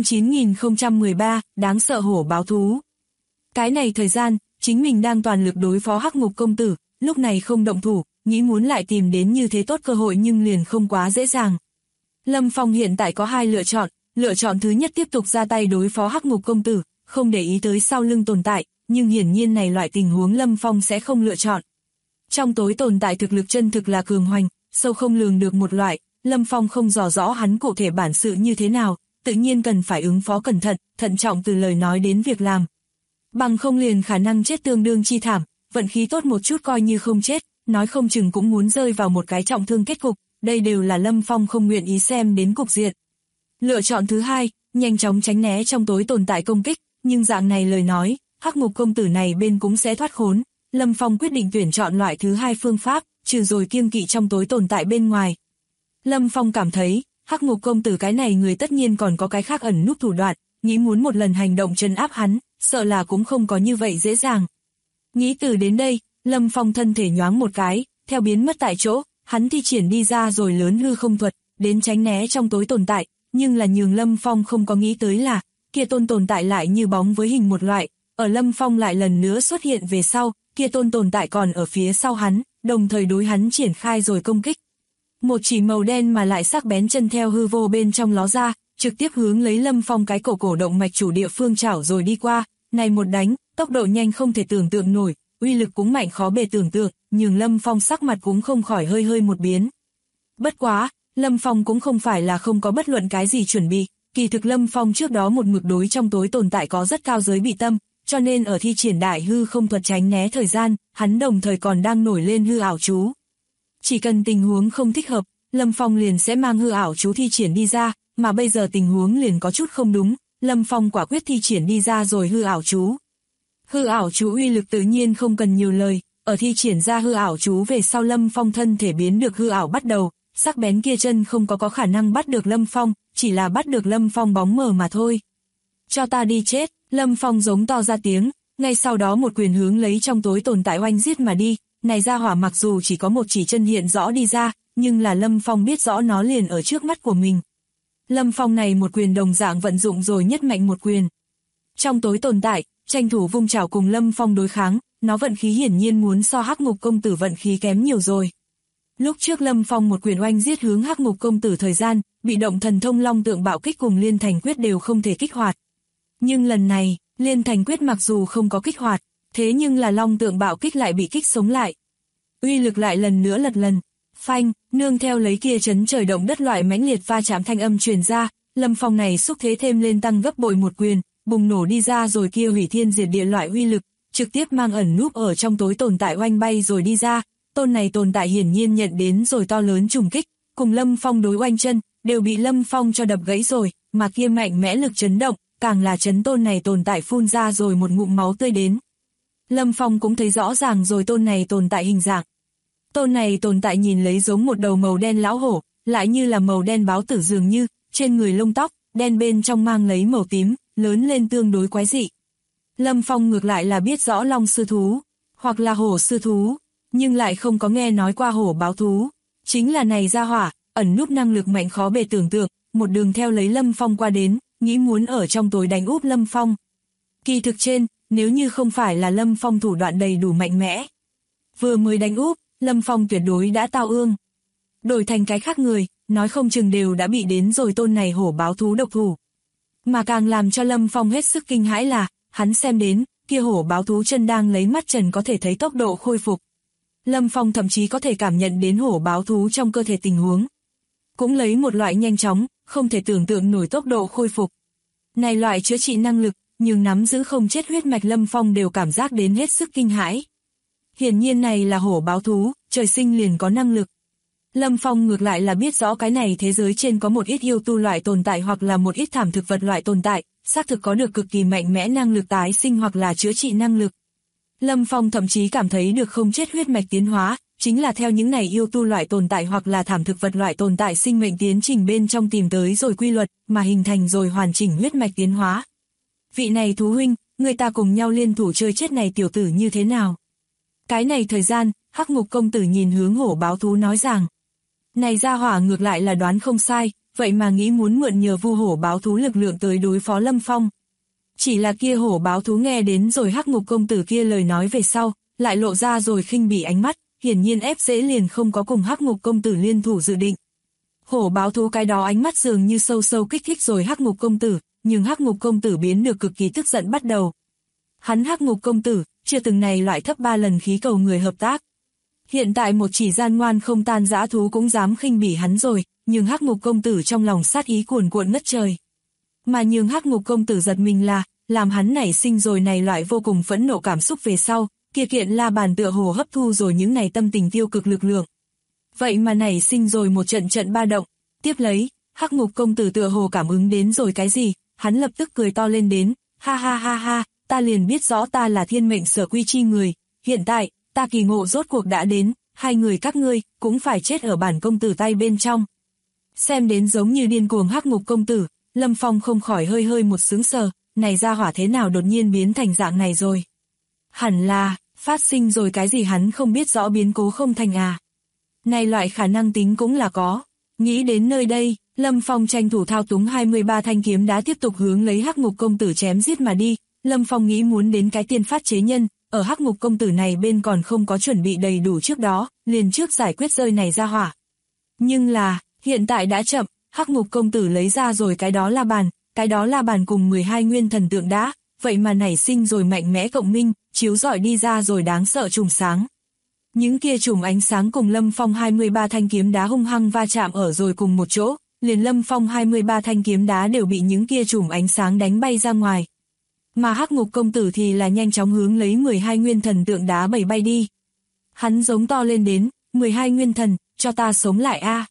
9013, đáng sợ hổ báo thú. Cái này thời gian, chính mình đang toàn lực đối phó Hắc Ngục công tử, lúc này không động thủ, nghĩ muốn lại tìm đến như thế tốt cơ hội nhưng liền không quá dễ dàng. Lâm Phong hiện tại có hai lựa chọn thứ nhất tiếp tục ra tay đối phó Hắc Ngục công tử, không để ý tới sau lưng tồn tại, nhưng hiển nhiên này loại tình huống Lâm Phong sẽ không lựa chọn. Trong tối tồn tại thực lực chân thực là cường hoành, sâu không lường được một loại, Lâm Phong không rõ rõ hắn cụ thể bản sự như thế nào, tự nhiên cần phải ứng phó cẩn thận, thận trọng từ lời nói đến việc làm. Bằng không liền khả năng chết tương đương chi thảm, vận khí tốt một chút coi như không chết, nói không chừng cũng muốn rơi vào một cái trọng thương kết cục, đây đều là Lâm Phong không nguyện ý xem đến cục diện. Lựa chọn thứ hai, nhanh chóng tránh né trong tối tồn tại công kích, nhưng dạng này lời nói, Hắc Ngục công tử này bên cũng sẽ thoát khốn. Lâm Phong quyết định tuyển chọn loại thứ hai phương pháp, trừ rồi kiêng kỵ trong tối tồn tại bên ngoài. Lâm Phong cảm thấy, Hắc Ngục công tử cái này người tất nhiên còn có cái khác ẩn núp thủ đoạn, nghĩ muốn một lần hành động trấn áp hắn, sợ là cũng không có như vậy dễ dàng. Nghĩ từ đến đây, Lâm Phong thân thể nhoáng một cái, theo biến mất tại chỗ, hắn thi triển đi ra rồi lớn hư không thuật, đến tránh né trong tối tồn tại, nhưng là nhường Lâm Phong không có nghĩ tới là, kia tồn tại lại như bóng với hình một loại, ở Lâm Phong lại lần nữa xuất hiện về sau, kia tồn tại còn ở phía sau hắn, đồng thời đối hắn triển khai rồi công kích. Một chỉ màu đen mà lại sắc bén chân theo hư vô bên trong ló ra, trực tiếp hướng lấy Lâm Phong cái cổ động mạch chủ địa phương chảo rồi đi qua, này một đánh, tốc độ nhanh không thể tưởng tượng nổi, uy lực cũng mạnh khó bề tưởng tượng, nhưng Lâm Phong sắc mặt cũng không khỏi hơi một biến. Bất quá, Lâm Phong cũng không phải là không có bất luận cái gì chuẩn bị, kỳ thực Lâm Phong trước đó một mực đối trong tối tồn tại có rất cao giới bị tâm, cho nên ở thi triển đại hư không thuật tránh né thời gian, hắn đồng thời còn đang nổi lên hư ảo chú. Chỉ cần tình huống không thích hợp, Lâm Phong liền sẽ mang hư ảo chú thi triển đi ra, mà bây giờ tình huống liền có chút không đúng, Lâm Phong quả quyết thi triển đi ra rồi hư ảo chú. Hư ảo chú uy lực tự nhiên không cần nhiều lời, ở thi triển ra hư ảo chú về sau Lâm Phong thân thể biến được hư ảo bắt đầu, sắc bén kia chân không có khả năng bắt được Lâm Phong, chỉ là bắt được Lâm Phong bóng mờ mà thôi. Cho ta đi chết, Lâm Phong giống to ra tiếng, ngay sau đó một quyền hướng lấy trong tối tồn tại oanh giết mà đi. Này ra hỏa mặc dù chỉ có một chỉ chân hiện rõ đi ra, nhưng là Lâm Phong biết rõ nó liền ở trước mắt của mình. Lâm Phong này một quyền đồng dạng vận dụng rồi nhất mạnh một quyền. Trong tối tồn tại, tranh thủ vung chảo cùng Lâm Phong đối kháng, nó vận khí hiển nhiên muốn so Hắc Ngục công tử vận khí kém nhiều rồi. Lúc trước Lâm Phong một quyền oanh giết hướng Hắc Ngục công tử thời gian, bị động thần thông Long Tượng Bạo Kích cùng Liên Thành Quyết đều không thể kích hoạt. Nhưng lần này, Liên Thành Quyết mặc dù không có kích hoạt, thế nhưng là Long Tượng Bạo Kích lại bị kích sống lại. Uy lực lại lần nữa lật lần, phanh, nương theo lấy kia chấn trời động đất loại mãnh liệt va chạm thanh âm truyền ra, Lâm Phong này xúc thế thêm lên tăng gấp bội một quyền, bùng nổ đi ra rồi kia hủy thiên diệt địa loại uy lực, trực tiếp mang ẩn núp ở trong tối tồn tại oanh bay rồi đi ra. Tôn này tồn tại hiển nhiên nhận đến rồi to lớn trùng kích, cùng Lâm Phong đối oanh chân, đều bị Lâm Phong cho đập gãy rồi, mà kia mạnh mẽ lực chấn động, càng là chấn tôn này tồn tại phun ra rồi một ngụm máu tươi đến. Lâm Phong cũng thấy rõ ràng rồi tôn này tồn tại hình dạng. Tôn này tồn tại nhìn lấy giống một đầu màu đen lão hổ, lại như là màu đen báo tử dường như, trên người lông tóc, đen bên trong mang lấy màu tím, lớn lên tương đối quái dị. Lâm Phong ngược lại là biết rõ long sư thú, hoặc là hổ sư thú, nhưng lại không có nghe nói qua hổ báo thú. Chính là này ra hỏa, ẩn núp năng lực mạnh khó bề tưởng tượng, một đường theo lấy Lâm Phong qua đến, nghĩ muốn ở trong tối đánh úp Lâm Phong. Kỳ thực trên, nếu như không phải là Lâm Phong thủ đoạn đầy đủ mạnh mẽ, vừa mới đánh úp, Lâm Phong tuyệt đối đã tao ương. Đổi thành cái khác người, nói không chừng đều đã bị đến rồi tôn này hổ báo thú độc thủ. Mà càng làm cho Lâm Phong hết sức kinh hãi là, hắn xem đến, kia hổ báo thú chân đang lấy mắt trần có thể thấy tốc độ khôi phục. Lâm Phong thậm chí có thể cảm nhận đến hổ báo thú trong cơ thể tình huống. Cũng lấy một loại nhanh chóng, không thể tưởng tượng nổi tốc độ khôi phục. Này loại chữa trị năng lực, nhưng nắm giữ không chết huyết mạch Lâm Phong đều cảm giác đến hết sức kinh hãi. Hiển nhiên này là hổ báo thú, trời sinh liền có năng lực. Lâm Phong ngược lại là biết rõ cái này thế giới trên có một ít yêu tu loại tồn tại hoặc là một ít thảm thực vật loại tồn tại, xác thực có được cực kỳ mạnh mẽ năng lực tái sinh hoặc là chữa trị năng lực. Lâm Phong thậm chí cảm thấy được không chết huyết mạch tiến hóa, chính là theo những này yêu tu loại tồn tại hoặc là thảm thực vật loại tồn tại sinh mệnh tiến trình bên trong tìm tới rồi quy luật, mà hình thành rồi hoàn chỉnh huyết mạch tiến hóa. Vị này thú huynh, người ta cùng nhau liên thủ chơi chết này tiểu tử như thế nào? Cái này thời gian, Hắc Ngục công tử nhìn hướng hổ báo thú nói rằng, này ra hỏa ngược lại là đoán không sai, vậy mà nghĩ muốn mượn nhờ vu hổ báo thú lực lượng tới đối phó Lâm Phong. Chỉ là kia hổ báo thú nghe đến rồi Hắc Ngục công tử kia lời nói về sau, lại lộ ra rồi khinh bỉ ánh mắt, hiển nhiên ép dễ liền không có cùng Hắc Ngục công tử liên thủ dự định. Hổ báo thú cái đó ánh mắt dường như sâu sâu kích thích rồi Hắc Ngục công tử, nhưng Hắc Ngục công tử biến được cực kỳ tức giận bắt đầu. Hắn Hắc Ngục công tử, chưa từng này loại thấp 3 lần khí cầu người hợp tác. Hiện tại một chỉ gian ngoan không tan dã thú cũng dám khinh bỉ hắn rồi, nhưng Hắc Ngục công tử trong lòng sát ý cuồn cuộn ngất trời. Mà nhường Hắc Ngục công tử giật mình là, làm hắn nảy sinh rồi này loại vô cùng phẫn nộ cảm xúc về sau, kia kiện la bàn tựa hồ hấp thu rồi những này tâm tình tiêu cực lực lượng. Vậy mà nảy sinh rồi một trận trận ba động, tiếp lấy, Hắc Ngục công tử tựa hồ cảm ứng đến rồi cái gì, hắn lập tức cười to lên đến, ha ha ha ha, ta liền biết rõ ta là thiên mệnh sở quy chi người, hiện tại, ta kỳ ngộ rốt cuộc đã đến, hai người các ngươi, cũng phải chết ở bản công tử tay bên trong. Xem đến giống như điên cuồng Hắc Ngục công tử, Lâm Phong không khỏi hơi hơi một sướng sờ, này ra hỏa thế nào đột nhiên biến thành dạng này rồi. Hẳn là, phát sinh rồi cái gì hắn không biết rõ biến cố không thành à. Này loại khả năng tính cũng là có. Nghĩ đến nơi đây, Lâm Phong tranh thủ thao túng 23 thanh kiếm đá tiếp tục hướng lấy Hắc Ngục công tử chém giết mà đi. Lâm Phong nghĩ muốn đến cái tiên phát chế nhân, ở Hắc Ngục công tử này bên còn không có chuẩn bị đầy đủ trước đó, liền trước giải quyết rơi này ra hỏa. Nhưng là, hiện tại đã chậm, Hắc Ngục công tử lấy ra rồi cái đó la bàn cùng 12 nguyên thần tượng đá, vậy mà nảy sinh rồi mạnh mẽ cộng minh, chiếu rọi đi ra rồi đáng sợ chùm sáng. Những kia chùm ánh sáng cùng Lâm Phong 23 thanh kiếm đá hung hăng va chạm ở rồi cùng một chỗ, liền Lâm Phong 23 thanh kiếm đá đều bị những kia chùm ánh sáng đánh bay ra ngoài. Mà Hắc Ngục công tử thì là nhanh chóng hướng lấy 12 nguyên thần tượng đá bầy bay đi. Hắn giống to lên đến, 12 nguyên thần, cho ta sống lại a.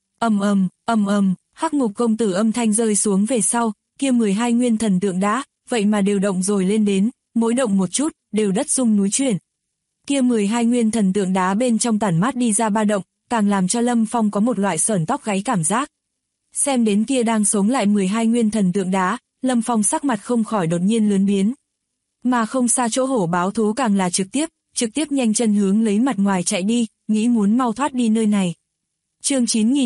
Hắc Ngục công tử âm thanh rơi xuống về sau, kia 12 nguyên thần tượng đá, vậy mà đều động rồi lên đến, mỗi động một chút, đều đất rung núi chuyển. Kia 12 nguyên thần tượng đá bên trong tản mát đi ra ba động, càng làm cho Lâm Phong có một loại sởn tóc gáy cảm giác. Xem đến kia đang sống lại 12 nguyên thần tượng đá, Lâm Phong sắc mặt không khỏi đột nhiên lướn biến. Mà không xa chỗ hổ báo thú càng là trực tiếp nhanh chân hướng lấy mặt ngoài chạy đi, nghĩ muốn mau thoát đi nơi này. Chương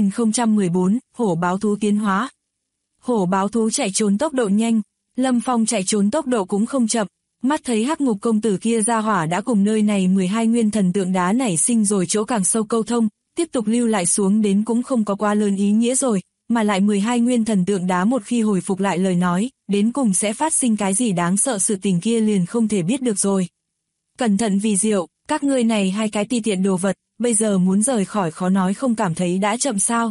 9014, hổ báo thú tiến hóa. Hổ báo thú chạy trốn tốc độ nhanh, Lâm Phong chạy trốn tốc độ cũng không chậm, mắt thấy Hắc Ngục công tử kia ra hỏa đã cùng nơi này 12 nguyên thần tượng đá nảy sinh rồi chỗ càng sâu câu thông, tiếp tục lưu lại xuống đến cũng không có quá lớn ý nghĩa rồi, mà lại 12 nguyên thần tượng đá một khi hồi phục lại lời nói, đến cùng sẽ phát sinh cái gì đáng sợ sự tình kia liền không thể biết được rồi. Cẩn thận vì diệu, các ngươi này hai cái ti tiện đồ vật, bây giờ muốn rời khỏi khó nói không cảm thấy đã chậm sao.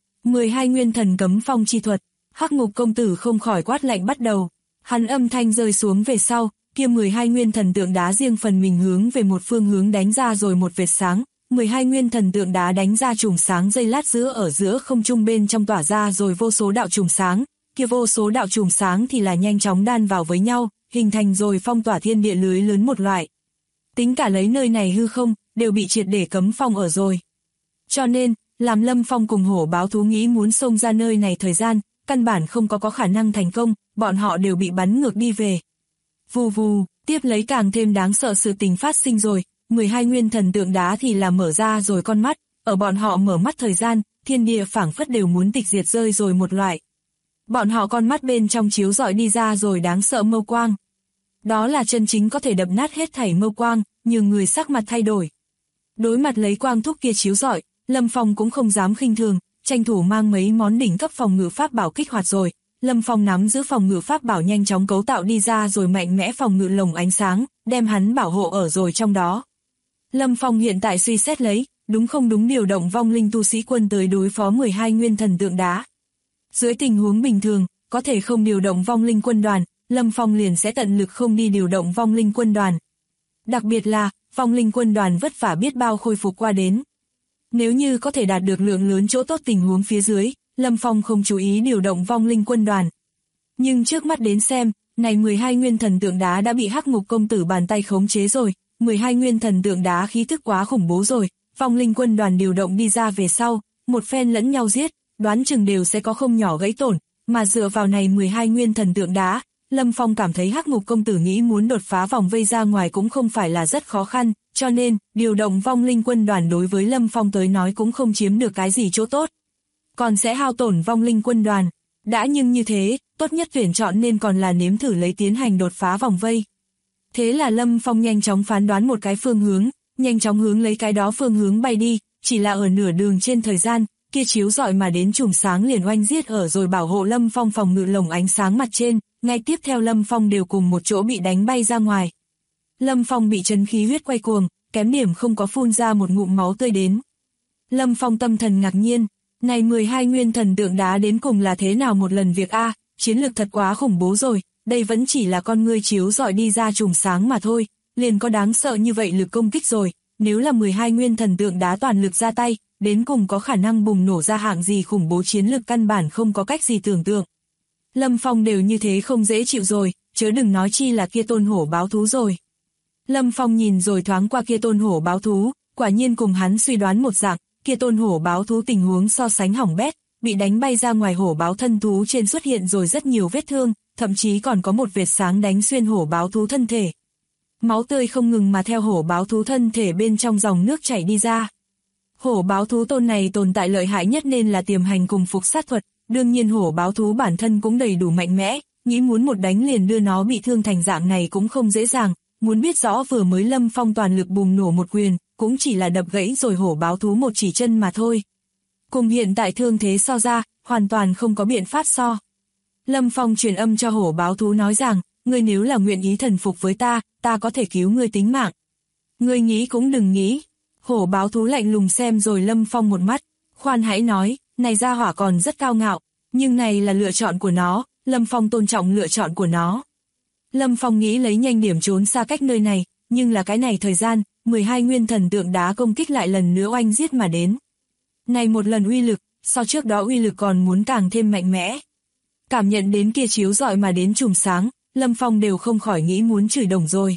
12 nguyên thần cấm phong chi thuật, Hắc Ngục công tử không khỏi quát lạnh bắt đầu. Hắn âm thanh rơi xuống về sau, kia 12 nguyên thần tượng đá riêng phần mình hướng về một phương hướng đánh ra rồi một vệt sáng. 12 nguyên thần tượng đá đánh ra chùm sáng giây lát ở giữa không trung bên trong tỏa ra rồi vô số đạo chùm sáng, kia vô số đạo chùm sáng thì là nhanh chóng đan vào với nhau, hình thành rồi phong tỏa thiên địa lưới lớn một loại. Tính cả lấy nơi này hư không, đều bị triệt để cấm phong ở rồi. Cho nên, làm Lâm Phong cùng hổ báo thú nghĩ muốn xông ra nơi này thời gian, căn bản không có khả năng thành công, bọn họ đều bị bắn ngược đi về. Vù vù, tiếp lấy càng thêm đáng sợ sự tình phát sinh rồi, 12 nguyên thần tượng đá thì là mở ra rồi con mắt, ở bọn họ mở mắt thời gian, thiên địa phảng phất đều muốn tịch diệt rơi rồi một loại. Bọn họ con mắt bên trong chiếu rọi đi ra rồi đáng sợ mâu quang. Đó là chân chính có thể đập nát hết thảy mâu quang, nhưng người sắc mặt thay đổi. Đối mặt lấy quang thúc kia chiếu rọi, Lâm Phong cũng không dám khinh thường, tranh thủ mang mấy món đỉnh cấp phòng ngự pháp bảo kích hoạt rồi. Lâm Phong nắm giữ phòng ngự pháp bảo nhanh chóng cấu tạo đi ra rồi mạnh mẽ phòng ngự lồng ánh sáng, đem hắn bảo hộ ở rồi trong đó. Lâm Phong hiện tại suy xét lấy, đúng không đúng điều động vong linh tu sĩ quân tới đối phó 12 nguyên thần tượng đá. Dưới tình huống bình thường, có thể không điều động vong linh quân đoàn, Lâm Phong liền sẽ tận lực không đi điều động vong linh quân đoàn. Đặc biệt là, vong linh quân đoàn vất vả biết bao khôi phục qua đến. Nếu như có thể đạt được lượng lớn chỗ tốt tình huống phía dưới, Lâm Phong không chú ý điều động vong linh quân đoàn. Nhưng trước mắt đến xem, này 12 nguyên thần tượng đá đã bị Hắc Ngục công tử bàn tay khống chế rồi, 12 nguyên thần tượng đá khí thức quá khủng bố rồi, vong linh quân đoàn điều động đi ra về sau, một phen lẫn nhau giết, đoán chừng đều sẽ có không nhỏ gãy tổn, mà dựa vào này 12 nguyên thần tượng đá, Lâm Phong cảm thấy Hắc Ngục công tử nghĩ muốn đột phá vòng vây ra ngoài cũng không phải là rất khó khăn, cho nên, điều động vong linh quân đoàn đối với Lâm Phong tới nói cũng không chiếm được cái gì chỗ tốt. Còn sẽ hao tổn vong linh quân đoàn. Đã nhưng như thế, tốt nhất tuyển chọn nên còn là nếm thử lấy tiến hành đột phá vòng vây. Thế là Lâm Phong nhanh chóng phán đoán một cái phương hướng, nhanh chóng hướng lấy cái đó phương hướng bay đi, chỉ là ở nửa đường trên thời gian, kia chiếu rọi mà đến chùm sáng liền oanh giết ở rồi bảo hộ Lâm Phong phòng ngự lồng ánh sáng mặt trên, ngay tiếp theo Lâm Phong đều cùng một chỗ bị đánh bay ra ngoài. Lâm Phong bị chấn khí huyết quay cuồng, kém điểm không có phun ra một ngụm máu tươi đến. Lâm Phong tâm thần ngạc nhiên, này 12 nguyên thần tượng đá đến cùng là thế nào một lần việc a, chiến lực thật quá khủng bố rồi, đây vẫn chỉ là con ngươi chiếu rọi đi ra chùm sáng mà thôi, liền có đáng sợ như vậy lực công kích rồi, nếu là 12 nguyên thần tượng đá toàn lực ra tay, đến cùng có khả năng bùng nổ ra hạng gì khủng bố chiến lực căn bản không có cách gì tưởng tượng. Lâm Phong đều như thế không dễ chịu rồi, chớ đừng nói chi là kia tôn hổ báo thú rồi. Lâm Phong nhìn rồi thoáng qua kia tôn hổ báo thú, quả nhiên cùng hắn suy đoán một dạng, kia tôn hổ báo thú tình huống so sánh hỏng bét, bị đánh bay ra ngoài hổ báo thân thú trên xuất hiện rồi rất nhiều vết thương, thậm chí còn có một vệt sáng đánh xuyên hổ báo thú thân thể. Máu tươi không ngừng mà theo hổ báo thú thân thể bên trong dòng nước chảy đi ra. Hổ báo thú tôn này tồn tại lợi hại nhất nên là tiềm hành cùng phục sát thuật, đương nhiên hổ báo thú bản thân cũng đầy đủ mạnh mẽ, nghĩ muốn một đánh liền đưa nó bị thương thành dạng này cũng không dễ dàng, muốn biết rõ vừa mới Lâm Phong toàn lực bùng nổ một quyền, cũng chỉ là đập gãy rồi hổ báo thú một chỉ chân mà thôi. Cùng hiện tại thương thế so ra, hoàn toàn không có biện pháp so. Lâm Phong truyền âm cho hổ báo thú nói rằng, ngươi nếu là nguyện ý thần phục với ta, ta có thể cứu ngươi tính mạng. Ngươi nghĩ cũng đừng nghĩ. Hổ báo thú lạnh lùng xem rồi Lâm Phong một mắt, khoan hãy nói, này gia hỏa còn rất cao ngạo, nhưng này là lựa chọn của nó, Lâm Phong tôn trọng lựa chọn của nó. Lâm Phong nghĩ lấy nhanh điểm trốn xa cách nơi này, nhưng là cái này thời gian, 12 nguyên thần tượng đá công kích lại lần nữa oanh giết mà đến. Này một lần uy lực, so trước đó uy lực còn muốn càng thêm mạnh mẽ. Cảm nhận đến kia chiếu rọi mà đến chùm sáng, Lâm Phong đều không khỏi nghĩ muốn chửi đồng rồi.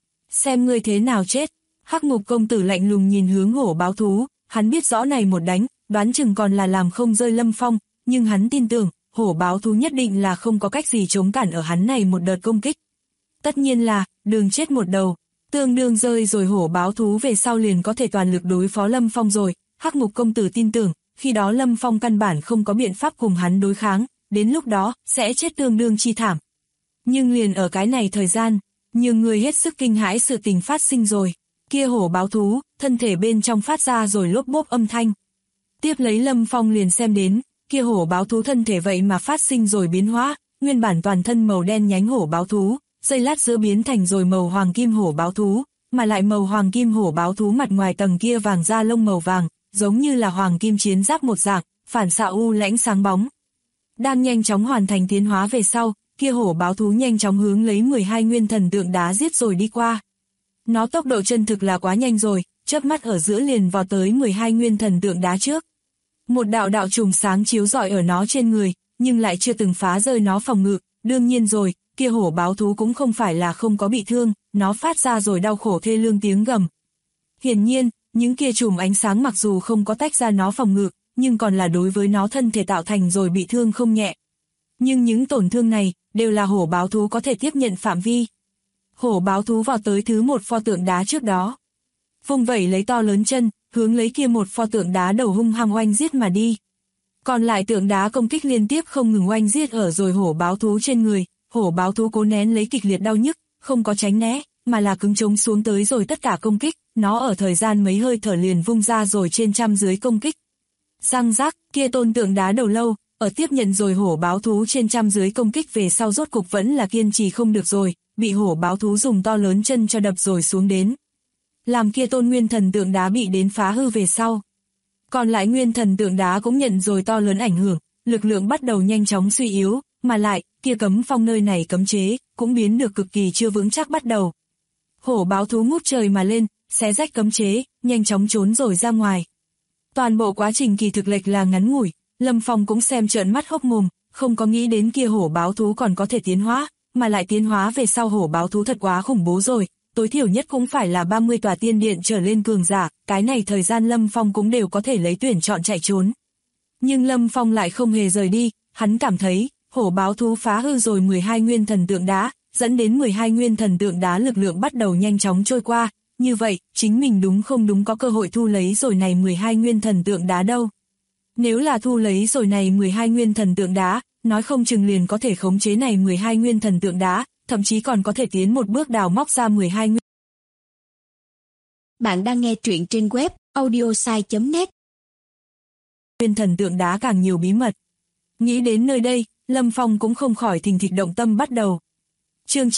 Xem ngươi thế nào chết. Hắc Ngục công tử lạnh lùng nhìn hướng hổ báo thú, hắn biết rõ này một đánh, đoán chừng còn là làm không rơi Lâm Phong, nhưng hắn tin tưởng, hổ báo thú nhất định là không có cách gì chống cản ở hắn này một đợt công kích. Tất nhiên là, đường chết một đầu, tương đương rơi rồi hổ báo thú về sau liền có thể toàn lực đối phó Lâm Phong rồi. Hắc Ngục công tử tin tưởng, khi đó Lâm Phong căn bản không có biện pháp cùng hắn đối kháng, đến lúc đó, sẽ chết tương đương chi thảm. Nhưng liền ở cái này thời gian, nhiều người hết sức kinh hãi sự tình phát sinh rồi. Kia hổ báo thú, thân thể bên trong phát ra rồi lốp bốp âm thanh. Tiếp lấy Lâm Phong liền xem đến, kia hổ báo thú thân thể vậy mà phát sinh rồi biến hóa, nguyên bản toàn thân màu đen nhánh hổ báo thú, giây lát giữa biến thành rồi màu hoàng kim hổ báo thú, mà lại màu hoàng kim hổ báo thú mặt ngoài tầng kia vàng da lông màu vàng, giống như là hoàng kim chiến giáp một dạng, phản xạ u lãnh sáng bóng. Đang nhanh chóng hoàn thành tiến hóa về sau, kia hổ báo thú nhanh chóng hướng lấy 12 nguyên thần tượng đá giết rồi đi qua. Nó tốc độ chân thực là quá nhanh rồi, chớp mắt ở giữa liền vào tới 12 nguyên thần tượng đá trước. Một đạo đạo chùm sáng chiếu rọi ở nó trên người, nhưng lại chưa từng phá rơi nó phòng ngự, đương nhiên rồi, kia hổ báo thú cũng không phải là không có bị thương, nó phát ra rồi đau khổ thê lương tiếng gầm. Hiển nhiên, những kia chùm ánh sáng mặc dù không có tách ra nó phòng ngự, nhưng còn là đối với nó thân thể tạo thành rồi bị thương không nhẹ. Nhưng những tổn thương này, đều là hổ báo thú có thể tiếp nhận phạm vi. Hổ báo thú vào tới thứ một pho tượng đá trước đó. Vung vẩy lấy to lớn chân, hướng lấy kia một pho tượng đá đầu hung hăng oanh giết mà đi. Còn lại tượng đá công kích liên tiếp không ngừng oanh giết ở rồi hổ báo thú trên người, hổ báo thú cố nén lấy kịch liệt đau nhức, không có tránh né, mà là cứng chống xuống tới rồi tất cả công kích, nó ở thời gian mấy hơi thở liền vung ra rồi trên trăm dưới công kích. Răng rác, kia tôn tượng đá đầu lâu, ở tiếp nhận rồi hổ báo thú trên trăm dưới công kích về sau rốt cục vẫn là kiên trì không được rồi, bị hổ báo thú dùng to lớn chân cho đập rồi xuống đến. Làm kia tôn nguyên thần tượng đá bị đến phá hư về sau. Còn lại nguyên thần tượng đá cũng nhận rồi to lớn ảnh hưởng, lực lượng bắt đầu nhanh chóng suy yếu, mà lại, kia cấm phong nơi này cấm chế, cũng biến được cực kỳ chưa vững chắc bắt đầu. Hổ báo thú ngút trời mà lên, xé rách cấm chế, nhanh chóng trốn rồi ra ngoài. Toàn bộ quá trình kỳ thực lệch là ngắn ngủi, Lâm Phong cũng xem trợn mắt hốc mồm, không có nghĩ đến kia hổ báo thú còn có thể tiến hóa, mà lại tiến hóa về sau hổ báo thú thật quá khủng bố rồi, tối thiểu nhất cũng phải là 30 tòa tiên điện trở lên cường giả, cái này thời gian Lâm Phong cũng đều có thể lấy tuyển chọn chạy trốn. Nhưng Lâm Phong lại không hề rời đi, hắn cảm thấy, hổ báo thú phá hư rồi 12 nguyên thần tượng đá, dẫn đến 12 nguyên thần tượng đá lực lượng bắt đầu nhanh chóng trôi qua, như vậy, chính mình đúng không đúng có cơ hội thu lấy rồi này 12 nguyên thần tượng đá đâu. Nếu là thu lấy rồi này 12 nguyên thần tượng đá, nói không chừng liền có thể khống chế này 12 nguyên thần tượng đá, thậm chí còn có thể tiến một bước đào móc ra 12 nguyên. Bạn đang nghe truyện trên web audiosai.net. Nguyên thần tượng đá càng nhiều bí mật. Nghĩ đến nơi đây, Lâm Phong cũng không khỏi thình thịch động tâm bắt đầu. Chương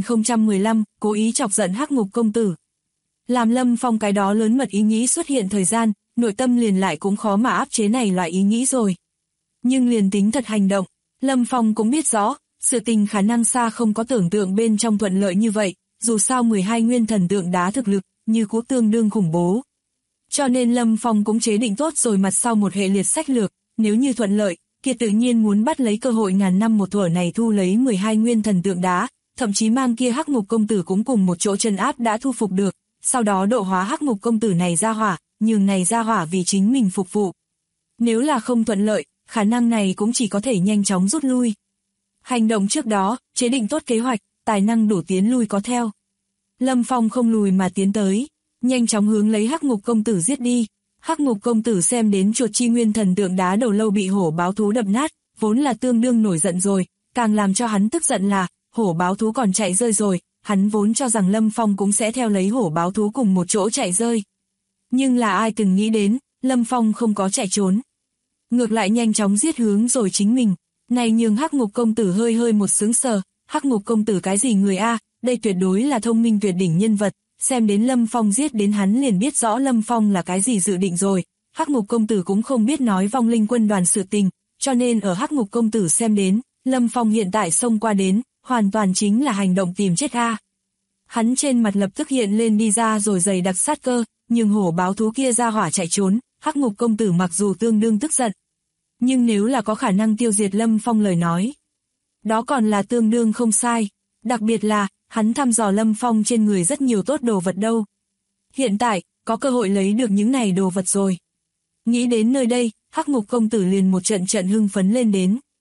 9015, cố ý chọc giận Hắc Ngục công tử. Làm Lâm Phong cái đó lớn mật ý nghĩ xuất hiện thời gian, nội tâm liền lại cũng khó mà áp chế này loại ý nghĩ rồi. Nhưng liền tính thật hành động, Lâm Phong cũng biết rõ, sự tình khả năng xa không có tưởng tượng bên trong thuận lợi như vậy, dù sao 12 nguyên thần tượng đá thực lực, như cũ tương đương khủng bố. Cho nên Lâm Phong cũng chế định tốt rồi mặt sau một hệ liệt sách lược, nếu như thuận lợi, kia tự nhiên muốn bắt lấy cơ hội ngàn năm một thuở này thu lấy 12 nguyên thần tượng đá, thậm chí mang kia Hắc Ngục công tử cũng cùng một chỗ trấn áp đã thu phục được, sau đó độ hóa Hắc Ngục công tử này ra hỏa, nhường này ra hỏa vì chính mình phục vụ. Nếu là không thuận lợi, khả năng này cũng chỉ có thể nhanh chóng rút lui. Hành động trước đó, chế định tốt kế hoạch, tài năng đủ tiến lui có theo. Lâm Phong không lùi mà tiến tới, nhanh chóng hướng lấy Hắc Ngục công tử giết đi. Hắc Ngục công tử xem đến chuột chi nguyên thần tượng đá đầu lâu bị hổ báo thú đập nát, vốn là tương đương nổi giận rồi, càng làm cho hắn tức giận là, hổ báo thú còn chạy rơi rồi, hắn vốn cho rằng Lâm Phong cũng sẽ theo lấy hổ báo thú cùng một chỗ chạy rơi. Nhưng là ai từng nghĩ đến, Lâm Phong không có chạy trốn. Ngược lại nhanh chóng giết hướng rồi chính mình, này nhường Hắc Ngục công tử hơi hơi một sướng sờ, Hắc Ngục công tử cái gì người a, đây tuyệt đối là thông minh tuyệt đỉnh nhân vật. Xem đến Lâm Phong giết đến hắn liền biết rõ Lâm Phong là cái gì dự định rồi, Hắc Ngục công tử cũng không biết nói vong linh quân đoàn sự tình, cho nên ở Hắc Ngục công tử xem đến, Lâm Phong hiện tại xông qua đến, hoàn toàn chính là hành động tìm chết a. Hắn trên mặt lập tức hiện lên đi ra rồi dày đặc sát cơ, nhưng hổ báo thú kia ra hỏa chạy trốn, Hắc Ngục công tử mặc dù tương đương tức giận, nhưng nếu là có khả năng tiêu diệt Lâm Phong lời nói, đó còn là tương đương không sai, đặc biệt là hắn thăm dò Lâm Phong trên người rất nhiều tốt đồ vật đâu. Hiện tại, có cơ hội lấy được những này đồ vật rồi. Nghĩ đến nơi đây, Hắc Ngục công tử liền một trận trận hưng phấn lên đến.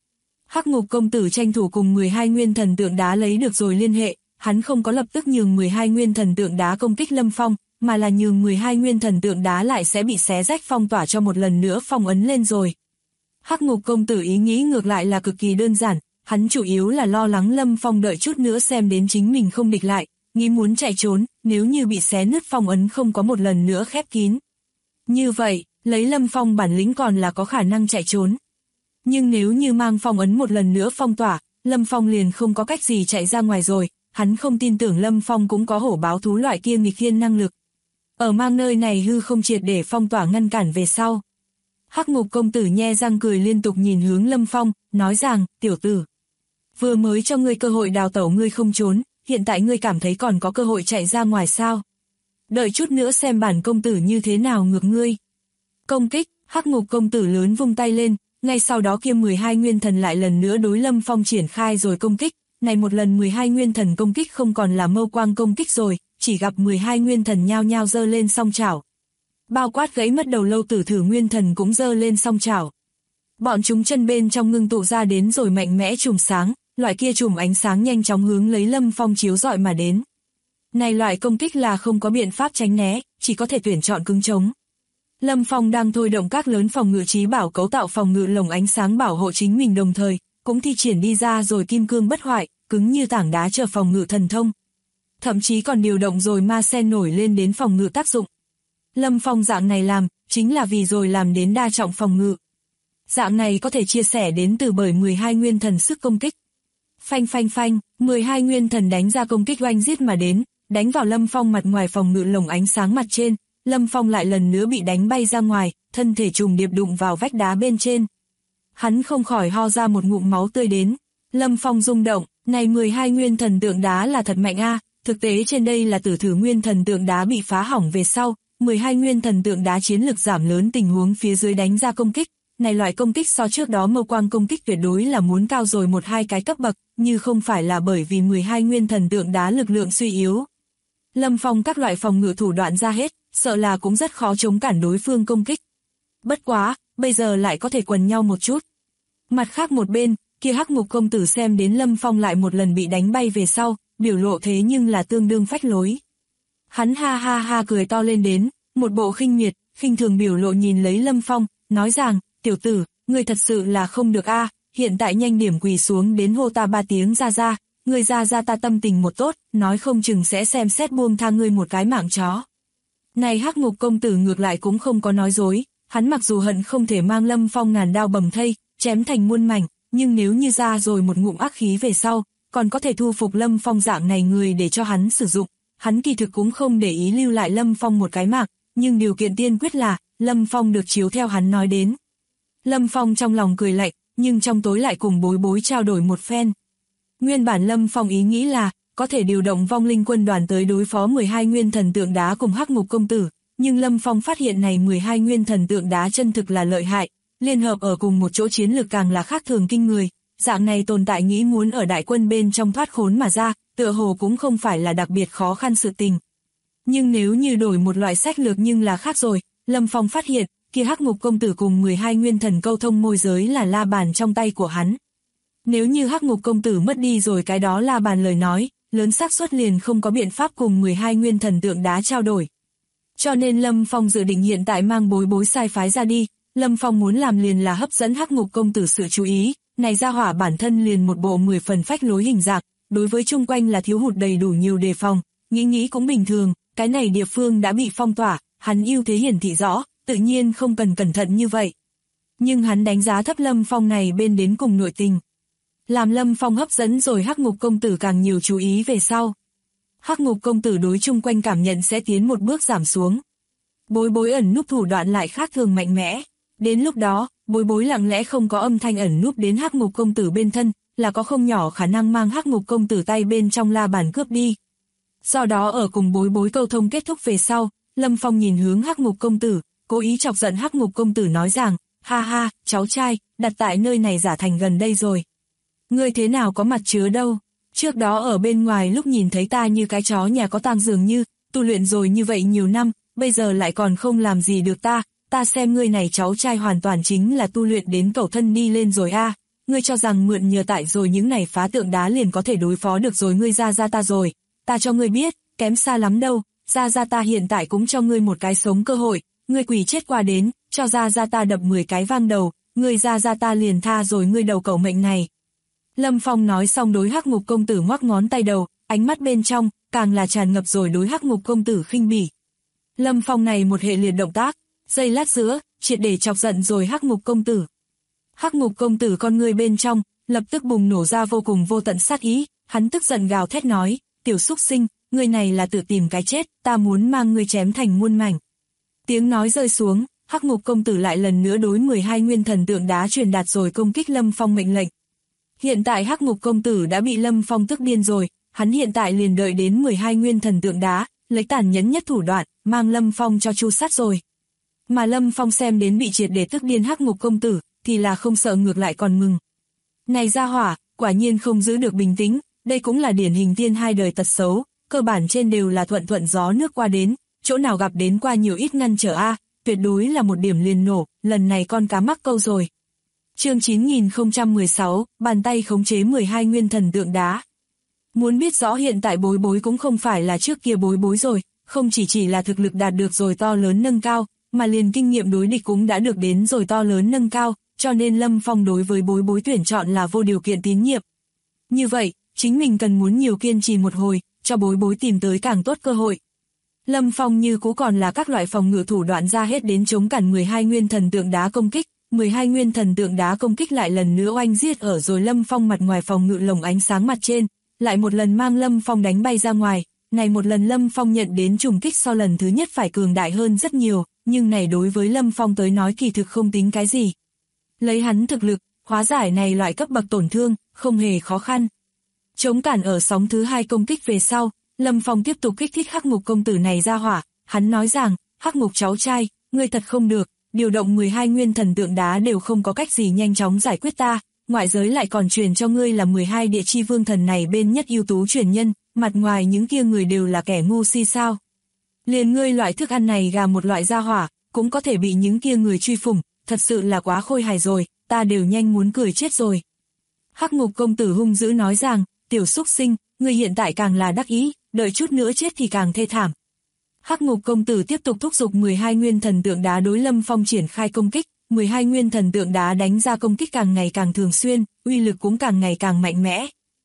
Hắc Ngục công tử tranh thủ cùng 12 nguyên thần tượng đá lấy được rồi liên hệ, hắn không có lập tức nhường 12 nguyên thần tượng đá công kích Lâm Phong, mà là nhường 12 nguyên thần tượng đá lại sẽ bị xé rách phong tỏa cho một lần nữa phong ấn lên rồi. Hắc Ngục công tử ý nghĩ ngược lại là cực kỳ đơn giản, hắn chủ yếu là lo lắng Lâm Phong đợi chút nữa xem đến chính mình không địch lại, nghĩ muốn chạy trốn, nếu như bị xé nứt phong ấn không có một lần nữa khép kín. Như vậy, lấy Lâm Phong bản lĩnh còn là có khả năng chạy trốn. Nhưng nếu như mang phong ấn một lần nữa phong tỏa, Lâm Phong liền không có cách gì chạy ra ngoài rồi, hắn không tin tưởng Lâm Phong cũng có hổ báo thú loại kia nghịch thiên năng lực. Ở mang nơi này hư không triệt để phong tỏa ngăn cản về sau. Hắc Ngục công tử nhe răng cười liên tục nhìn hướng Lâm Phong, nói rằng, tiểu tử, vừa mới cho ngươi cơ hội đào tẩu ngươi không trốn, hiện tại ngươi cảm thấy còn có cơ hội chạy ra ngoài sao? Đợi chút nữa xem bản công tử như thế nào ngược ngươi. Công kích, Hắc Ngục công tử lớn vung tay lên, ngay sau đó kia 12 nguyên thần lại lần nữa đối Lâm Phong triển khai rồi công kích, này một lần 12 nguyên thần công kích không còn là mâu quang công kích rồi, chỉ gặp 12 nguyên thần nhao nhao giơ lên song chảo. Bao quát gãy mất đầu lâu tử thử nguyên thần cũng giơ lên song chảo. Bọn chúng chân bên trong ngưng tụ ra đến rồi mạnh mẽ chùm sáng, loại kia chùm ánh sáng nhanh chóng hướng lấy Lâm Phong chiếu rọi mà đến. Này loại công kích là không có biện pháp tránh né, chỉ có thể tuyển chọn cứng chống. Lâm Phong đang thôi động các lớn phòng ngự trí bảo cấu tạo phòng ngự lồng ánh sáng bảo hộ chính mình đồng thời, cũng thi triển đi ra rồi kim cương bất hoại, cứng như tảng đá chờ phòng ngự thần thông. Thậm chí còn điều động rồi ma sen nổi lên đến phòng ngự tác dụng. Lâm Phong dạng này làm, chính là vì rồi làm đến đa trọng phòng ngự. Dạng này có thể chia sẻ đến từ bởi 12 nguyên thần sức công kích. Phanh phanh phanh, 12 nguyên thần đánh ra công kích oanh giết mà đến, đánh vào Lâm Phong mặt ngoài phòng ngự lồng ánh sáng mặt trên, Lâm Phong lại lần nữa bị đánh bay ra ngoài, thân thể trùng điệp đụng vào vách đá bên trên. Hắn không khỏi ho ra một ngụm máu tươi đến. Lâm Phong rung động, này 12 nguyên thần tượng đá là thật mạnh a, thực tế trên đây là tử thử nguyên thần tượng đá bị phá hỏng về sau, 12 nguyên thần tượng đá chiến lực giảm lớn tình huống phía dưới đánh ra công kích. Này loại công kích so trước đó mâu quang công kích tuyệt đối là muốn cao rồi 1-2 cái cấp bậc, như không phải là bởi vì 12 nguyên thần tượng đá lực lượng suy yếu. Lâm Phong các loại phòng ngự thủ đoạn ra hết, sợ là cũng rất khó chống cản đối phương công kích. Bất quá, bây giờ lại có thể quần nhau một chút. Mặt khác một bên, kia Hắc Ngục công tử xem đến Lâm Phong lại một lần bị đánh bay về sau, biểu lộ thế nhưng là tương đương phách lối. Hắn ha ha ha cười to lên đến, một bộ khinh miệt, khinh thường biểu lộ nhìn lấy Lâm Phong, nói rằng, tiểu tử, ngươi thật sự là không được a, hiện tại nhanh điểm quỳ xuống đến hô ta 3 tiếng ra ra, ngươi ra ra ta tâm tình một tốt, nói không chừng sẽ xem xét buông tha ngươi một cái mạng chó. Này Hắc Ngục công tử ngược lại cũng không có nói dối, hắn mặc dù hận không thể mang Lâm Phong ngàn đao bầm thây, chém thành muôn mảnh, nhưng nếu như ra rồi một ngụm ác khí về sau, còn có thể thu phục Lâm Phong dạng này người để cho hắn sử dụng, hắn kỳ thực cũng không để ý lưu lại Lâm Phong một cái mạng, nhưng điều kiện tiên quyết là, Lâm Phong được chiếu theo hắn nói đến. Lâm Phong trong lòng cười lạnh, nhưng trong tối lại cùng Bối Bối trao đổi một phen. Nguyên bản Lâm Phong ý nghĩ là, có thể điều động vong linh quân đoàn tới đối phó 12 nguyên thần tượng đá cùng Hắc Ngục công tử, nhưng Lâm Phong phát hiện này 12 nguyên thần tượng đá chân thực là lợi hại, liên hợp ở cùng một chỗ chiến lược càng là khác thường kinh người, dạng này tồn tại nghĩ muốn ở đại quân bên trong thoát khốn mà ra, tựa hồ cũng không phải là đặc biệt khó khăn sự tình. Nhưng nếu như đổi một loại sách lược nhưng là khác rồi, Lâm Phong phát hiện, kia Hắc Ngục công tử cùng 12 nguyên thần câu thông môi giới là la bàn trong tay của hắn. Nếu như Hắc Ngục công tử mất đi rồi cái đó la bàn lời nói, lớn xác suất liền không có biện pháp cùng 12 nguyên thần tượng đá trao đổi. Cho nên Lâm Phong dự định hiện tại mang Bối Bối sai phái ra đi, Lâm Phong muốn làm liền là hấp dẫn Hắc Ngục công tử sự chú ý, này ra hỏa bản thân liền một bộ 10 phần phách lối hình dạng, đối với chung quanh là thiếu hụt đầy đủ nhiều đề phòng, nghĩ cũng bình thường, cái này địa phương đã bị phong tỏa, hắn ưu thế hiển thị rõ, tự nhiên không cần cẩn thận như vậy. Nhưng hắn đánh giá thấp Lâm Phong này bên đến cùng nội tình. Làm Lâm Phong hấp dẫn rồi Hắc Ngục công tử càng nhiều chú ý về sau. Hắc Ngục công tử đối chung quanh cảm nhận sẽ tiến một bước giảm xuống. Bối Bối ẩn núp thủ đoạn lại khác thường mạnh mẽ. Đến lúc đó, Bối Bối lặng lẽ không có âm thanh ẩn núp đến Hắc Ngục công tử bên thân, là có không nhỏ khả năng mang Hắc Ngục công tử tay bên trong la bàn cướp đi. Do đó ở cùng Bối Bối câu thông kết thúc về sau, Lâm Phong nhìn hướng Hắc Ngục công tử, cố ý chọc giận Hắc Ngục công tử nói rằng, ha ha, cháu trai, đặt tại nơi này giả thành gần đây rồi. Ngươi thế nào có mặt chứa đâu, trước đó ở bên ngoài lúc nhìn thấy ta như cái chó nhà có tang dường như, tu luyện rồi như vậy nhiều năm, bây giờ lại còn không làm gì được ta xem ngươi này cháu trai hoàn toàn chính là tu luyện đến cẩu thân đi lên rồi a. ngươi cho rằng mượn nhờ tại rồi những này phá tượng đá liền có thể đối phó được rồi ngươi ra ta rồi. Ta cho ngươi biết, kém xa lắm đâu, ra ta hiện tại cũng cho ngươi một cái sống cơ hội, ngươi quỳ chết qua đến, cho ra ta đập 10 cái vang đầu, ngươi ra ta liền tha rồi ngươi đầu cẩu mệnh này. Lâm Phong nói xong đối Hắc Ngục công tử ngoắc ngón tay đầu, ánh mắt bên trong, càng là tràn ngập rồi đối Hắc Ngục công tử khinh bỉ. Lâm Phong này một hệ liệt động tác, giây lát giữa, triệt để chọc giận rồi Hắc Ngục công tử. Hắc Ngục công tử con ngươi bên trong, lập tức bùng nổ ra vô cùng vô tận sát ý, hắn tức giận gào thét nói, tiểu xúc sinh, ngươi này là tự tìm cái chết, ta muốn mang ngươi chém thành muôn mảnh. Tiếng nói rơi xuống, Hắc Ngục công tử lại lần nữa đối 12 nguyên thần tượng đá truyền đạt rồi công kích Lâm Phong mệnh lệnh. Hiện tại Hắc Ngục công tử đã bị Lâm Phong tức điên rồi, hắn hiện tại liền đợi đến 12 nguyên thần tượng đá, lấy tàn nhẫn nhất thủ đoạn, mang Lâm Phong cho chu sát rồi. Mà Lâm Phong xem đến bị triệt để tức điên Hắc Ngục công tử, thì là không sợ ngược lại còn mừng. Này gia hỏa, quả nhiên không giữ được bình tĩnh, đây cũng là điển hình tiên hai đời tật xấu, cơ bản trên đều là thuận gió nước qua đến, chỗ nào gặp đến qua nhiều ít ngăn trở a, tuyệt đối là một điểm liền nổ, lần này con cá mắc câu rồi. Chương 9016, bàn tay khống chế 12 nguyên thần tượng đá. Muốn biết rõ hiện tại Bối Bối cũng không phải là trước kia Bối Bối rồi, không chỉ là thực lực đạt được rồi to lớn nâng cao, mà liền kinh nghiệm đối địch cũng đã được đến rồi to lớn nâng cao, cho nên Lâm Phong đối với Bối Bối tuyển chọn là vô điều kiện tín nhiệm. Như vậy, chính mình cần muốn nhiều kiên trì một hồi, cho Bối Bối tìm tới càng tốt cơ hội. Lâm Phong như cũ còn là các loại phòng ngự thủ đoạn ra hết đến chống cản 12 nguyên thần tượng đá công kích, 12 nguyên thần tượng đá công kích lại lần nữa oanh giết ở rồi Lâm Phong mặt ngoài phòng ngự lồng ánh sáng mặt trên, lại một lần mang Lâm Phong đánh bay ra ngoài, này một lần Lâm Phong nhận đến trùng kích so lần thứ nhất phải cường đại hơn rất nhiều, nhưng này đối với Lâm Phong tới nói kỳ thực không tính cái gì. Lấy hắn thực lực, hóa giải này loại cấp bậc tổn thương, không hề khó khăn. Chống cản ở sóng thứ hai công kích về sau, Lâm Phong tiếp tục kích thích Hắc Ngục công tử này ra hỏa, hắn nói rằng, Hắc Ngục cháu trai, ngươi thật không được, điều động 12 nguyên thần tượng đá đều không có cách gì nhanh chóng giải quyết ta, ngoại giới lại còn truyền cho ngươi là 12 địa chi vương thần này bên nhất ưu tú truyền nhân, mặt ngoài những kia người đều là kẻ ngu si sao. Liền ngươi loại thức ăn này gà một loại gia hỏa, cũng có thể bị những kia người truy phủng, thật sự là quá khôi hài rồi, ta đều nhanh muốn cười chết rồi. Hắc Ngục công tử hung dữ nói rằng, tiểu xúc sinh, ngươi hiện tại càng là đắc ý, đợi chút nữa chết thì càng thê thảm. Hắc Ngục công tử tiếp tục thúc giục 12 nguyên thần tượng đá đối Lâm Phong triển khai công kích, 12 nguyên thần tượng đá đánh ra công kích càng ngày càng thường xuyên, uy lực cũng càng ngày càng mạnh mẽ.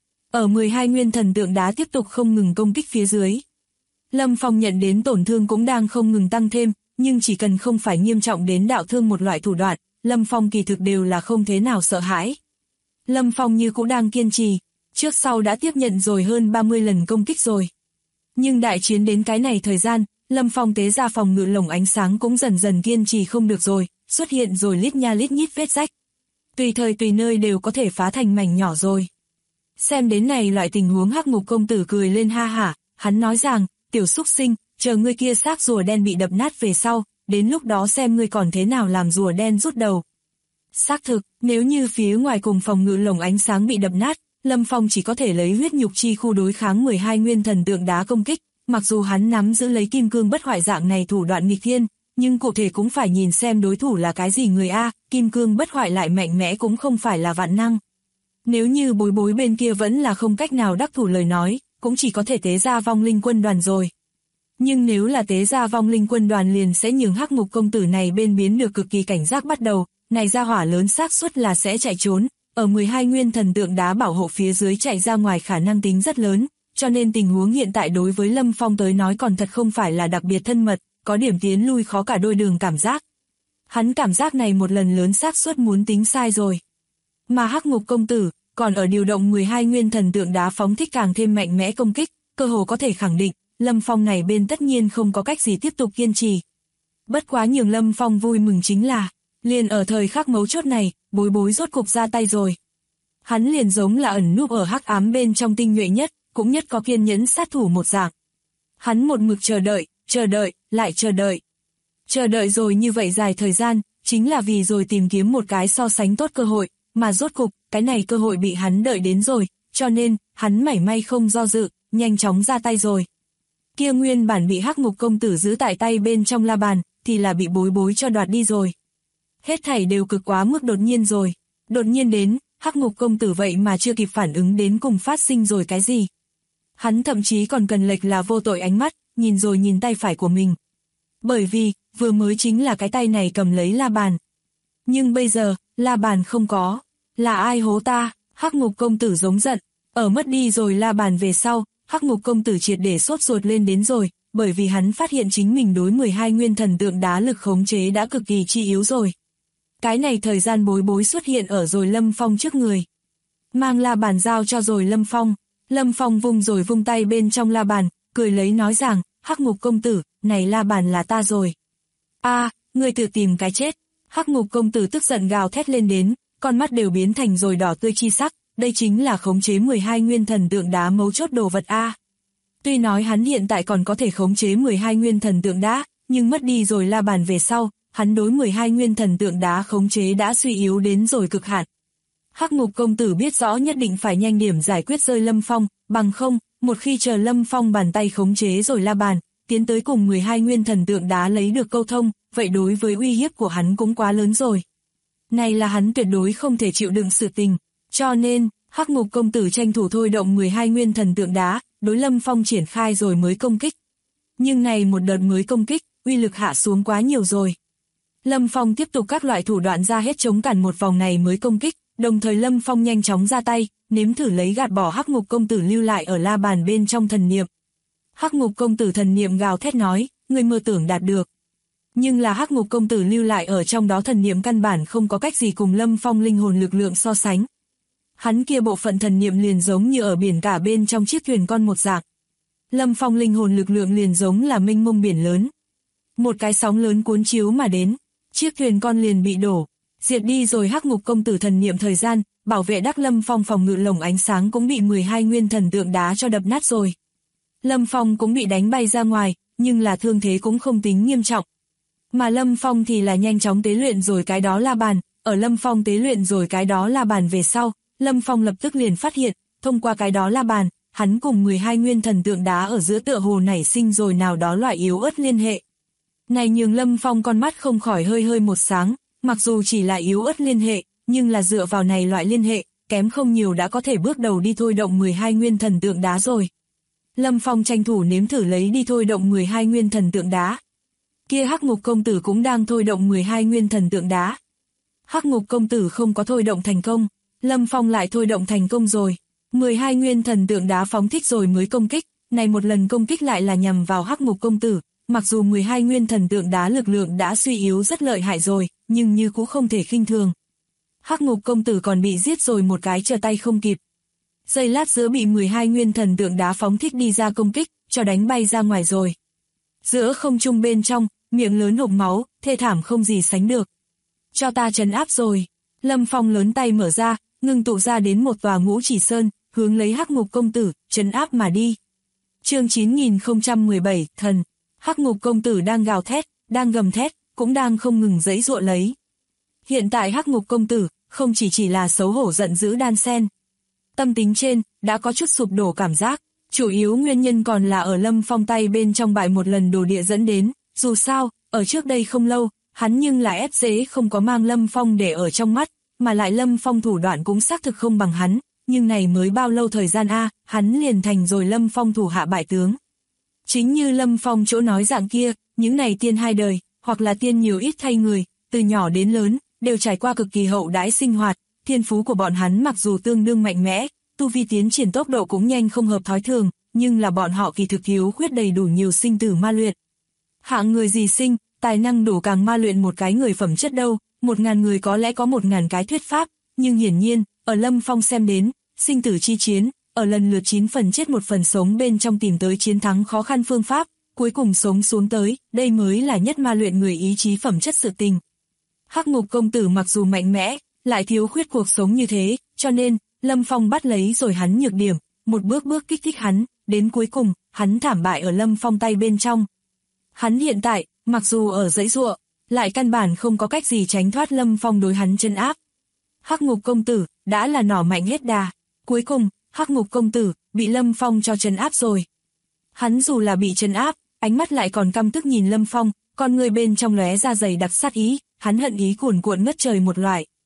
Ở 12 nguyên thần tượng đá tiếp tục không ngừng công kích phía dưới, Lâm Phong nhận đến tổn thương cũng đang không ngừng tăng thêm, nhưng chỉ cần không phải nghiêm trọng đến đạo thương một loại thủ đoạn, Lâm Phong kỳ thực đều là không thế nào sợ hãi. Lâm Phong như cũng đang kiên trì, trước sau đã tiếp nhận rồi hơn 30 lần công kích rồi. Nhưng đại chiến đến cái này thời gian, Lâm Phong tế ra phòng ngự lồng ánh sáng cũng dần dần kiên trì không được rồi, xuất hiện rồi lít nha lít nhít vết rách. Tùy thời tùy nơi đều có thể phá thành mảnh nhỏ rồi. Xem đến này loại tình huống Hắc Ngục công tử cười lên ha hả, hắn nói rằng, tiểu xúc sinh, chờ ngươi kia xác rùa đen bị đập nát về sau, đến lúc đó xem ngươi còn thế nào làm rùa đen rút đầu. Xác thực, nếu như phía ngoài cùng phòng ngự lồng ánh sáng bị đập nát, Lâm Phong chỉ có thể lấy huyết nhục chi khu đối kháng 12 nguyên thần tượng đá công kích, mặc dù hắn nắm giữ lấy kim cương bất hoại dạng này thủ đoạn nghịch thiên, nhưng cụ thể cũng phải nhìn xem đối thủ là cái gì người a, kim cương bất hoại lại mạnh mẽ cũng không phải là vạn năng. Nếu như Bối Bối bên kia vẫn là không cách nào đắc thủ lời nói, cũng chỉ có thể tế ra vong linh quân đoàn rồi. Nhưng nếu là tế ra vong linh quân đoàn liền sẽ nhường Hắc Ngục công tử này bên biến được cực kỳ cảnh giác bắt đầu, này ra hỏa lớn xác suất là sẽ chạy trốn, ở 12 nguyên thần tượng đá bảo hộ phía dưới chạy ra ngoài khả năng tính rất lớn, cho nên tình huống hiện tại đối với Lâm Phong tới nói còn thật không phải là đặc biệt thân mật, có điểm tiến lui khó cả đôi đường cảm giác. Hắn cảm giác này một lần lớn xác suất muốn tính sai rồi. Mà Hắc Ngục công tử, còn ở điều động 12 nguyên thần tượng đá phóng thích càng thêm mạnh mẽ công kích, cơ hồ có thể khẳng định, Lâm Phong này bên tất nhiên không có cách gì tiếp tục kiên trì. Bất quá nhường Lâm Phong vui mừng chính là, liền ở thời khắc mấu chốt này, Bối Bối rốt cục ra tay rồi. Hắn liền giống là ẩn núp ở hắc ám bên trong tinh nhuệ nhất, cũng nhất có kiên nhẫn sát thủ một dạng. Hắn một mực chờ đợi, lại chờ đợi. Chờ đợi rồi như vậy dài thời gian, chính là vì rồi tìm kiếm một cái so sánh tốt cơ hội, mà rốt cục, cái này cơ hội bị hắn đợi đến rồi, cho nên, hắn mảy may không do dự, nhanh chóng ra tay rồi. Kia nguyên bản bị Hắc Ngục công tử giữ tại tay bên trong la bàn, thì là bị Bối Bối cho đoạt đi rồi. Hết thảy đều cực quá mức đột nhiên rồi. Đột nhiên đến, Hắc Ngục công tử vậy mà chưa kịp phản ứng đến cùng phát sinh rồi cái gì. Hắn thậm chí còn cần lệch là vô tội ánh mắt, nhìn rồi nhìn tay phải của mình. Bởi vì, vừa mới chính là cái tay này cầm lấy la bàn. Nhưng bây giờ, la bàn không có. Là ai hố ta? Hắc Ngục công tử giống giận. Ở mất đi rồi la bàn về sau, Hắc Ngục công tử triệt để sốt ruột lên đến rồi, bởi vì hắn phát hiện chính mình đối 12 nguyên thần tượng đá lực khống chế đã cực kỳ chi yếu rồi. Cái này thời gian bối bối xuất hiện ở rồi Lâm Phong trước người. Mang la bàn giao cho rồi Lâm Phong. Lâm Phong vung rồi vung tay bên trong la bàn, cười lấy nói rằng, Hắc Ngục công tử, này la bàn là ta rồi. Ngươi tự tìm cái chết. Hắc Ngục công tử tức giận gào thét lên đến, con mắt đều biến thành rồi đỏ tươi chi sắc, đây chính là khống chế 12 nguyên thần tượng đá mấu chốt đồ vật a. Tuy nói hắn hiện tại còn có thể khống chế 12 nguyên thần tượng đá, nhưng mất đi rồi la bàn về sau, hắn đối 12 nguyên thần tượng đá khống chế đã suy yếu đến rồi cực hạn. Hắc Ngục công tử biết rõ nhất định phải nhanh điểm giải quyết rơi Lâm Phong, bằng không, một khi chờ Lâm Phong bàn tay khống chế rồi la bàn, tiến tới cùng 12 nguyên thần tượng đá lấy được câu thông, vậy đối với uy hiếp của hắn cũng quá lớn rồi. Này là hắn tuyệt đối không thể chịu đựng sự tình, cho nên, Hắc Ngục công tử tranh thủ thôi động 12 nguyên thần tượng đá, đối Lâm Phong triển khai rồi mới công kích. Nhưng này một đợt mới công kích, uy lực hạ xuống quá nhiều rồi. Lâm Phong tiếp tục các loại thủ đoạn ra hết chống cản một vòng này mới công kích, đồng thời Lâm Phong nhanh chóng ra tay, nếm thử lấy gạt bỏ Hắc Ngục công tử lưu lại ở la bàn bên trong thần niệm. Hắc Ngục công tử thần niệm gào thét nói, người mơ tưởng đạt được. Nhưng là Hắc Ngục công tử lưu lại ở trong đó thần niệm căn bản không có cách gì cùng Lâm Phong linh hồn lực lượng so sánh. Hắn kia bộ phận thần niệm liền giống như ở biển cả bên trong chiếc thuyền con một dạng. Lâm Phong linh hồn lực lượng liền giống là mênh mông biển lớn. Một cái sóng lớn cuốn chiếu mà đến, chiếc thuyền con liền bị đổ, diệt đi rồi Hắc Ngục công tử thần niệm thời gian, bảo vệ đắc Lâm Phong phòng ngự lồng ánh sáng cũng bị 12 nguyên thần tượng đá cho đập nát rồi. Lâm Phong cũng bị đánh bay ra ngoài, nhưng là thương thế cũng không tính nghiêm trọng. Mà Lâm Phong thì là nhanh chóng tế luyện rồi cái đó la bàn, ở Lâm Phong tế luyện rồi cái đó la bàn về sau, Lâm Phong lập tức liền phát hiện, thông qua cái đó la bàn, hắn cùng 12 nguyên thần tượng đá ở giữa tựa hồ nảy sinh rồi nào đó loại yếu ớt liên hệ. Này nhường Lâm Phong con mắt không khỏi hơi hơi một sáng, mặc dù chỉ là yếu ớt liên hệ, nhưng là dựa vào này loại liên hệ, kém không nhiều đã có thể bước đầu đi thôi động 12 nguyên thần tượng đá rồi. Lâm Phong tranh thủ nếm thử lấy đi thôi động 12 nguyên thần tượng đá. Kia Hắc Ngục công tử cũng đang thôi động 12 nguyên thần tượng đá. Hắc Ngục công tử không có thôi động thành công, Lâm Phong lại thôi động thành công rồi. 12 nguyên thần tượng đá phóng thích rồi mới công kích, này một lần công kích lại là nhằm vào Hắc Ngục công tử. Mặc dù 12 nguyên thần tượng đá lực lượng đã suy yếu rất lợi hại rồi, nhưng như cũng không thể khinh thường. Hắc Ngục công tử còn bị giết rồi một cái trở tay không kịp. Giây lát giữa bị 12 nguyên thần tượng đá phóng thích đi ra công kích, cho đánh bay ra ngoài rồi. Giữa không trung bên trong, miệng lớn hộc máu, thê thảm không gì sánh được. Cho ta trấn áp rồi. Lâm Phong lớn tay mở ra, ngưng tụ ra đến một tòa ngũ chỉ sơn, hướng lấy Hắc Ngục công tử, trấn áp mà đi. Chương 9017, thần. Hắc Ngục công tử đang gào thét, đang gầm thét, cũng đang không ngừng giãy giụa lấy. Hiện tại Hắc Ngục công tử, không chỉ là xấu hổ giận dữ đan sen. Tâm tính trên, đã có chút sụp đổ cảm giác, chủ yếu nguyên nhân còn là ở Lâm Phong tay bên trong bại một lần đồ địa dẫn đến, dù sao, ở trước đây không lâu, hắn nhưng là ép dễ không có mang Lâm Phong để ở trong mắt, mà lại Lâm Phong thủ đoạn cũng xác thực không bằng hắn, nhưng này mới bao lâu thời gian hắn liền thành rồi Lâm Phong thủ hạ bại tướng. Chính như Lâm Phong chỗ nói dạng kia, những này tiên hai đời, hoặc là tiên nhiều ít thay người, từ nhỏ đến lớn, đều trải qua cực kỳ hậu đãi sinh hoạt, thiên phú của bọn hắn mặc dù tương đương mạnh mẽ, tu vi tiến triển tốc độ cũng nhanh không hợp thói thường, nhưng là bọn họ kỳ thực thiếu khuyết đầy đủ nhiều sinh tử ma luyện. Hạng người gì sinh, tài năng đủ càng ma luyện một cái người phẩm chất đâu, 1000 người có lẽ có 1000 cái thuyết pháp, nhưng hiển nhiên, ở Lâm Phong xem đến, sinh tử chi chiến, ở lần lượt 9 phần chết 1 phần sống bên trong tìm tới chiến thắng khó khăn phương pháp, cuối cùng sống xuống tới, đây mới là nhất ma luyện người ý chí phẩm chất sự tình. Hắc Ngục công tử mặc dù mạnh mẽ, lại thiếu khuyết cuộc sống như thế, cho nên, Lâm Phong bắt lấy rồi hắn nhược điểm, một bước bước kích thích hắn, đến cuối cùng, hắn thảm bại ở Lâm Phong tay bên trong. Hắn hiện tại, mặc dù ở giãy giụa, lại căn bản không có cách gì tránh thoát Lâm Phong đối hắn trấn áp. Hắc Ngục công tử, đã là nỏ mạnh hết đà, cuối cùng, Hắc Ngục công tử, bị Lâm Phong cho trấn áp rồi. Hắn dù là bị trấn áp, ánh mắt lại còn căm tức nhìn Lâm Phong, con người bên trong lóe ra dày đặc sát ý, hắn hận ý cuồn cuộn ngất trời một loại.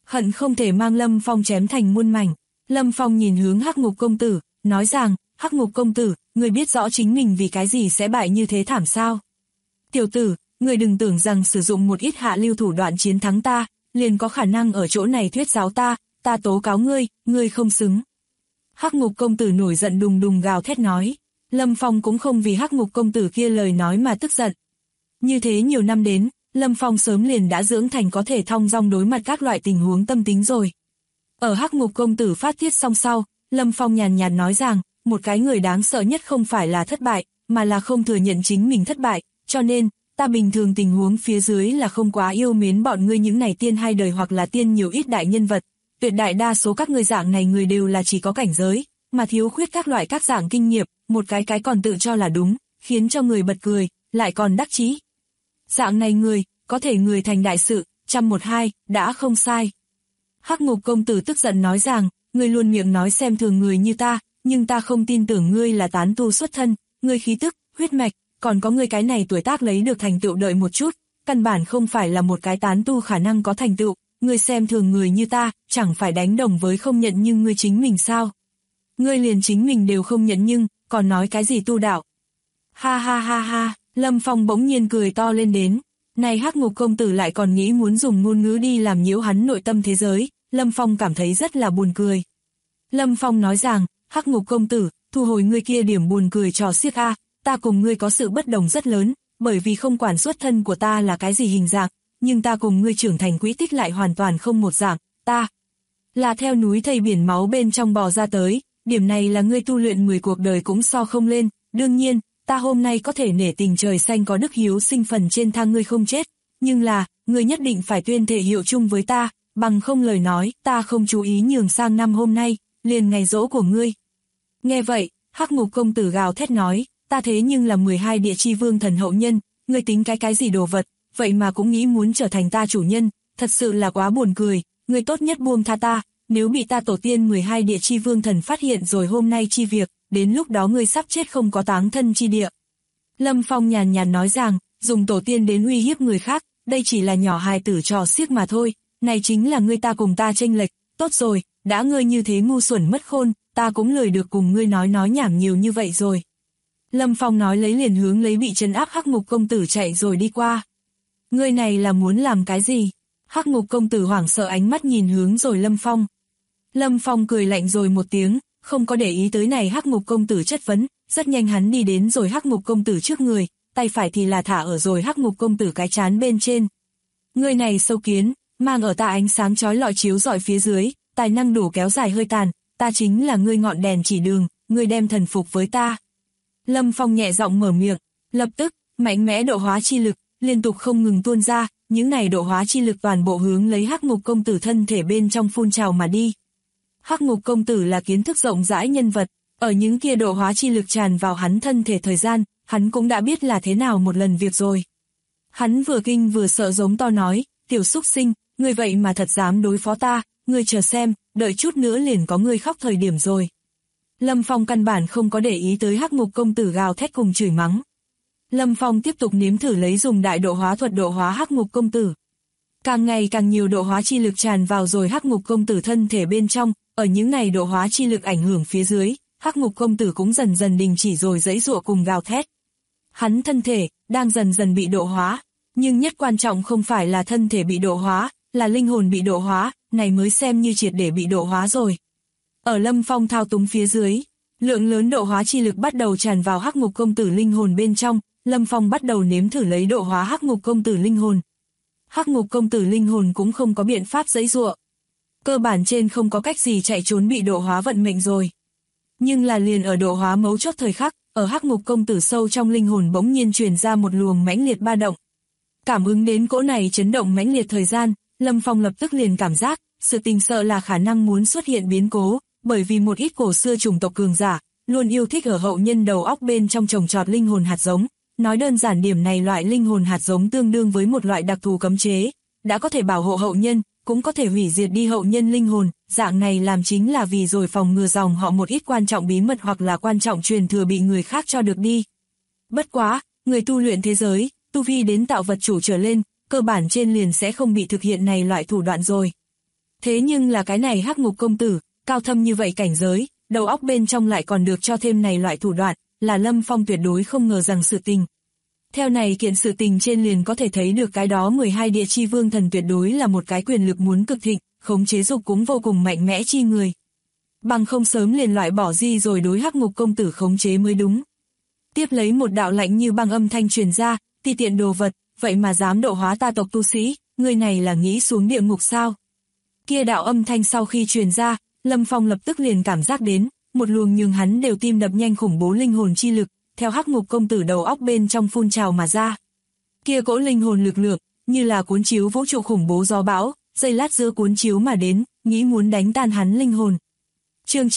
hận không thể mang Lâm Phong chém thành muôn mảnh. Lâm Phong nhìn hướng Hắc Ngục công tử, nói rằng, Hắc Ngục công tử, người biết rõ chính mình vì cái gì sẽ bại như thế thảm sao? Tiểu tử, người đừng tưởng rằng sử dụng một ít hạ lưu thủ đoạn chiến thắng ta, liền có khả năng ở chỗ này thuyết giáo ta tố cáo ngươi không xứng. Hắc Ngục công tử nổi giận đùng đùng gào thét nói. Lâm Phong cũng không vì Hắc Ngục công tử kia lời nói mà tức giận. Như thế nhiều năm đến, Lâm Phong sớm liền đã dưỡng thành có thể thong dong đối mặt các loại tình huống tâm tính rồi. Ở Hắc Ngục công tử phát tiết xong sau, Lâm Phong nhàn nhạt nói rằng, một cái người đáng sợ nhất không phải là thất bại, mà là không thừa nhận chính mình thất bại, cho nên, ta bình thường tình huống phía dưới là không quá yêu mến bọn ngươi những này tiên hai đời hoặc là tiên nhiều ít đại nhân vật. Tuyệt đại đa số các ngươi dạng này người đều là chỉ có cảnh giới, mà thiếu khuyết các loại các dạng kinh nghiệm, một cái còn tự cho là đúng, khiến cho người bật cười, lại còn đắc chí. Dạng này người, có thể người thành đại sự, 112, đã không sai. Hắc Ngục công tử tức giận nói rằng, ngươi luôn miệng nói xem thường người như ta, nhưng ta không tin tưởng ngươi là tán tu xuất thân, ngươi khí tức, huyết mạch, còn có ngươi cái này tuổi tác lấy được thành tựu đợi một chút, căn bản không phải là một cái tán tu khả năng có thành tựu, ngươi xem thường người như ta, chẳng phải đánh đồng với không nhận nhưng ngươi chính mình sao? Ngươi liền chính mình đều không nhận nhưng, còn nói cái gì tu đạo? Ha ha ha ha, Lâm Phong bỗng nhiên cười to lên đến. Này Hắc Ngục công tử lại còn nghĩ muốn dùng ngôn ngữ đi làm nhiễu hắn nội tâm thế giới, Lâm Phong cảm thấy rất là buồn cười. Lâm Phong nói rằng, Hắc Ngục công tử, thu hồi ngươi kia điểm buồn cười trò xiếc a, ta cùng ngươi có sự bất đồng rất lớn, bởi vì không quản xuất thân của ta là cái gì hình dạng, nhưng ta cùng ngươi trưởng thành quỹ tích lại hoàn toàn không một dạng, ta là theo núi thây biển máu bên trong bò ra tới, điểm này là ngươi tu luyện 10 cuộc đời cũng so không lên, đương nhiên, ta hôm nay có thể nể tình trời xanh có đức hiếu sinh phần trên thang ngươi không chết, nhưng là, ngươi nhất định phải tuyên thể hiệu chung với ta, bằng không lời nói, ta không chú ý nhường sang năm hôm nay, liền ngày giỗ của ngươi. Nghe vậy, Hắc Ngục công tử gào thét nói, ta thế nhưng là 12 địa chi vương thần hậu nhân, ngươi tính cái gì đồ vật, vậy mà cũng nghĩ muốn trở thành ta chủ nhân, thật sự là quá buồn cười, ngươi tốt nhất buông tha ta, nếu bị ta tổ tiên 12 địa chi vương thần phát hiện rồi hôm nay chi việc, đến lúc đó ngươi sắp chết không có táng thân chi địa. Lâm Phong nhàn nhạt nói rằng, dùng tổ tiên đến uy hiếp người khác, đây chỉ là nhỏ hài tử trò xiếc mà thôi, này chính là ngươi ta cùng ta chênh lệch, tốt rồi, đã ngươi như thế ngu xuẩn mất khôn, ta cũng lười được cùng ngươi nói nhảm nhiều như vậy rồi. Lâm Phong nói lấy liền hướng lấy bị trấn áp Hắc Ngục công tử chạy rồi đi qua. Ngươi này là muốn làm cái gì? Hắc Ngục công tử hoảng sợ ánh mắt nhìn hướng rồi Lâm Phong. Lâm Phong cười lạnh rồi một tiếng, không có để ý tới này Hắc Ngục công tử chất vấn, rất nhanh hắn đi đến rồi Hắc Ngục công tử trước người, tay phải thì là thả ở rồi Hắc Ngục công tử cái trán bên trên. Ngươi này sâu kiến, mang ở ta ánh sáng chói lọi chiếu rọi phía dưới, tài năng đủ kéo dài hơi tàn, ta chính là ngươi ngọn đèn chỉ đường, ngươi đem thần phục với ta. Lâm Phong nhẹ giọng mở miệng, lập tức, mạnh mẽ độ hóa chi lực, liên tục không ngừng tuôn ra, những này độ hóa chi lực toàn bộ hướng lấy Hắc Ngục công tử thân thể bên trong phun trào mà đi. Hắc Ngục công tử là kiến thức rộng rãi nhân vật, ở những kia độ hóa chi lực tràn vào hắn thân thể thời gian, hắn cũng đã biết là thế nào một lần việc rồi. Hắn vừa kinh vừa sợ giống to nói, tiểu xúc sinh, ngươi vậy mà thật dám đối phó ta, ngươi chờ xem, đợi chút nữa liền có ngươi khóc thời điểm rồi. Lâm Phong căn bản không có để ý tới Hắc Ngục công tử gào thét cùng chửi mắng. Lâm Phong tiếp tục nếm thử lấy dùng đại độ hóa thuật độ hóa Hắc Ngục công tử. Càng ngày càng nhiều độ hóa chi lực tràn vào rồi Hắc Ngục công tử thân thể bên trong, ở những này độ hóa chi lực ảnh hưởng phía dưới, Hắc Ngục công tử cũng dần dần đình chỉ rồi giãy giụa cùng gào thét. Hắn thân thể đang dần dần bị độ hóa, nhưng nhất quan trọng không phải là thân thể bị độ hóa, là linh hồn bị độ hóa, này mới xem như triệt để bị độ hóa rồi. Ở Lâm Phong thao túng phía dưới, lượng lớn độ hóa chi lực bắt đầu tràn vào Hắc Ngục công tử linh hồn bên trong, Lâm Phong bắt đầu nếm thử lấy độ hóa Hắc Ngục công tử linh hồn. Hắc Ngục công tử linh hồn cũng không có biện pháp giãy giụa. Cơ bản trên không có cách gì chạy trốn bị độ hóa vận mệnh rồi. Nhưng là liền ở độ hóa mấu chốt thời khắc, ở Hắc Ngục công tử sâu trong linh hồn bỗng nhiên truyền ra một luồng mãnh liệt ba động. Cảm ứng đến cỗ này chấn động mãnh liệt thời gian, Lâm Phong lập tức liền cảm giác, sự tình sợ là khả năng muốn xuất hiện biến cố, bởi vì một ít cổ xưa chủng tộc cường giả, luôn yêu thích ở hậu nhân đầu óc bên trong trồng trọt linh hồn hạt giống. Nói đơn giản điểm này loại linh hồn hạt giống tương đương với một loại đặc thù cấm chế, đã có thể bảo hộ hậu nhân, cũng có thể hủy diệt đi hậu nhân linh hồn, dạng này làm chính là vì rồi phòng ngừa dòng họ một ít quan trọng bí mật hoặc là quan trọng truyền thừa bị người khác cho được đi. Bất quá, người tu luyện thế giới, tu vi đến tạo vật chủ trở lên, cơ bản trên liền sẽ không bị thực hiện này loại thủ đoạn rồi. Thế nhưng là cái này Hắc Ngục công tử, cao thâm như vậy cảnh giới, đầu óc bên trong lại còn được cho thêm này loại thủ đoạn, là Lâm Phong tuyệt đối không ngờ rằng sự tình. Theo này kiện sự tình trên liền có thể thấy được cái đó 12 địa chi vương thần tuyệt đối là một cái quyền lực muốn cực thịnh, khống chế dục cũng vô cùng mạnh mẽ chi người. Bằng không sớm liền loại bỏ di rồi đối Hắc Ngục công tử khống chế mới đúng. Tiếp lấy một đạo lạnh như băng âm thanh truyền ra, ti tiện đồ vật, vậy mà dám độ hóa ta tộc tu sĩ, người này là nghĩ xuống địa ngục sao? Kia đạo âm thanh sau khi truyền ra, Lâm Phong lập tức liền cảm giác đến, một luồng nhường hắn đều tim đập nhanh khủng bố linh hồn chi lực, theo Hắc Ngục công tử đầu óc bên trong phun trào mà ra. Kia cỗ linh hồn lực lượng, như là cuốn chiếu vũ trụ khủng bố gió bão, giây lát giữa cuốn chiếu mà đến, nghĩ muốn đánh tan hắn linh hồn. Chương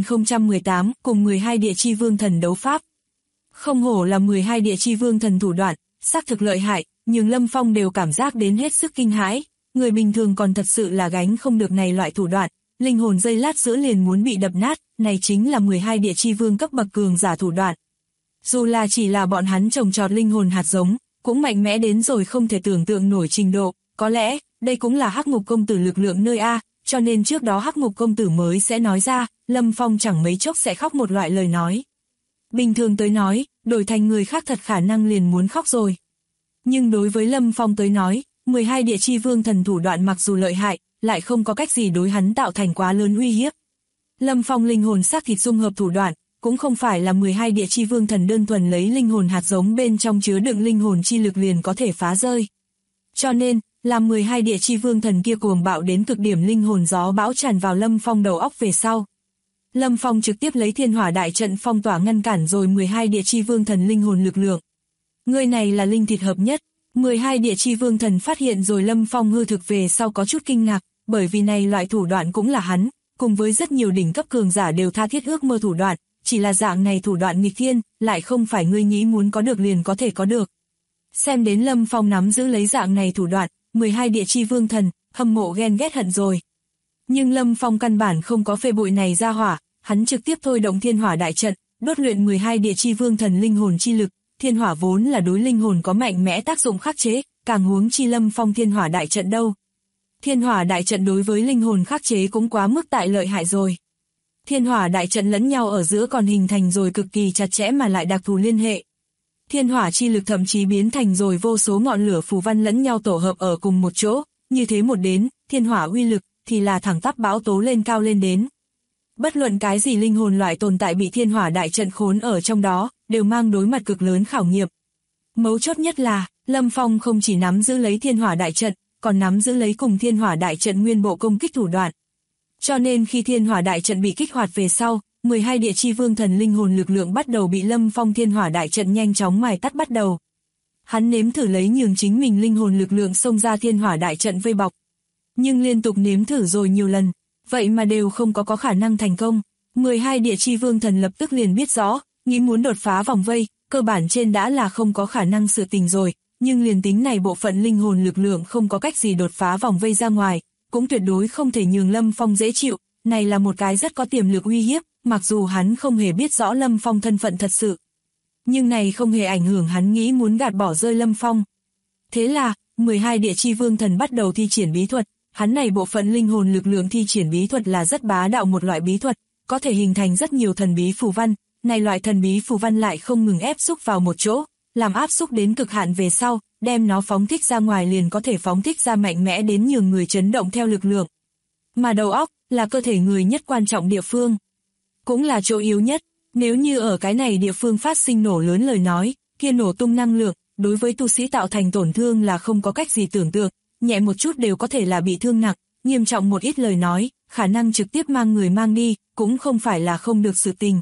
9018, cùng 12 địa chi vương thần đấu pháp. Không hổ là 12 địa chi vương thần thủ đoạn, xác thực lợi hại, nhưng Lâm Phong đều cảm giác đến hết sức kinh hãi, người bình thường còn thật sự là gánh không được này loại thủ đoạn, linh hồn giây lát giữa liền muốn bị đập nát, này chính là 12 địa chi vương cấp bậc cường giả thủ đoạn. Dù là chỉ là bọn hắn trồng trọt linh hồn hạt giống, cũng mạnh mẽ đến rồi không thể tưởng tượng nổi trình độ, có lẽ, đây cũng là Hắc Ngục công tử lực lượng nơi A, cho nên trước đó Hắc Ngục công tử mới sẽ nói ra, Lâm Phong chẳng mấy chốc sẽ khóc một loại lời nói. Bình thường tới nói, đổi thành người khác thật khả năng liền muốn khóc rồi. Nhưng đối với Lâm Phong tới nói, 12 địa chi vương thần thủ đoạn mặc dù lợi hại, lại không có cách gì đối hắn tạo thành quá lớn uy hiếp. Lâm Phong linh hồn xác thịt dung hợp thủ đoạn, cũng không phải là 12 địa chi vương thần đơn thuần lấy linh hồn hạt giống bên trong chứa đựng linh hồn chi lực liền có thể phá rơi. Cho nên, làm 12 địa chi vương thần kia cuồng bạo đến cực điểm linh hồn gió bão tràn vào Lâm Phong đầu óc về sau. Lâm Phong trực tiếp lấy thiên hỏa đại trận phong tỏa ngăn cản rồi 12 địa chi vương thần linh hồn lực lượng. Người này là linh thịt hợp nhất, 12 địa chi vương thần phát hiện rồi Lâm Phong hư thực về sau có chút kinh ngạc, bởi vì này loại thủ đoạn cũng là hắn, cùng với rất nhiều đỉnh cấp cường giả đều tha thiết ước mơ thủ đoạn, chỉ là dạng này thủ đoạn nghịch thiên, lại không phải ngươi nghĩ muốn có được liền có thể có được. Xem đến Lâm Phong nắm giữ lấy dạng này thủ đoạn, 12 địa chi vương thần, hâm mộ ghen ghét hận rồi. Nhưng Lâm Phong căn bản không có phê bụi này ra hỏa, hắn trực tiếp thôi động thiên hỏa đại trận, đốt luyện 12 địa chi vương thần linh hồn chi lực, thiên hỏa vốn là đối linh hồn có mạnh mẽ tác dụng khắc chế, càng huống chi Lâm Phong thiên hỏa đại trận đâu. Thiên hỏa đại trận đối với linh hồn khắc chế cũng quá mức tại lợi hại rồi. Thiên hỏa đại trận lẫn nhau ở giữa còn hình thành rồi cực kỳ chặt chẽ mà lại đặc thù liên hệ. Thiên hỏa chi lực thậm chí biến thành rồi vô số ngọn lửa phù văn lẫn nhau tổ hợp ở cùng một chỗ, như thế một đến, thiên hỏa uy lực thì là thẳng tắp bão tố lên cao lên đến. Bất luận cái gì linh hồn loại tồn tại bị thiên hỏa đại trận khốn ở trong đó, đều mang đối mặt cực lớn khảo nghiệm. Mấu chốt nhất là, Lâm Phong không chỉ nắm giữ lấy thiên hỏa đại trận, còn nắm giữ lấy cùng thiên hỏa đại trận nguyên bộ công kích thủ đoạn. Cho nên khi thiên hỏa đại trận bị kích hoạt về sau, 12 địa chi vương thần linh hồn lực lượng bắt đầu bị Lâm Phong thiên hỏa đại trận nhanh chóng mài tắt bắt đầu. Hắn nếm thử lấy nhường chính mình linh hồn lực lượng xông ra thiên hỏa đại trận vây bọc. Nhưng liên tục nếm thử rồi nhiều lần, vậy mà đều không có khả năng thành công. 12 địa chi vương thần lập tức liền biết rõ, nghĩ muốn đột phá vòng vây, cơ bản trên đã là không có khả năng sự tình rồi, nhưng liền tính này bộ phận linh hồn lực lượng không có cách gì đột phá vòng vây ra ngoài, cũng tuyệt đối không thể nhường Lâm Phong dễ chịu, này là một cái rất có tiềm lực uy hiếp, mặc dù hắn không hề biết rõ Lâm Phong thân phận thật sự. Nhưng này không hề ảnh hưởng hắn nghĩ muốn gạt bỏ rơi Lâm Phong. Thế là, 12 địa chi vương thần bắt đầu thi triển bí thuật, hắn này bộ phận linh hồn lực lượng thi triển bí thuật là rất bá đạo một loại bí thuật, có thể hình thành rất nhiều thần bí phù văn, này loại thần bí phù văn lại không ngừng ép xúc vào một chỗ, làm áp xúc đến cực hạn về sau, đem nó phóng thích ra ngoài liền có thể phóng thích ra mạnh mẽ đến nhường người chấn động theo lực lượng. Mà đầu óc, là cơ thể người nhất quan trọng địa phương. Cũng là chỗ yếu nhất, nếu như ở cái này địa phương phát sinh nổ lớn lời nói, kia nổ tung năng lượng, đối với tu sĩ tạo thành tổn thương là không có cách gì tưởng tượng, nhẹ một chút đều có thể là bị thương nặng, nghiêm trọng một ít lời nói, khả năng trực tiếp mang người mang đi, cũng không phải là không được sự tình.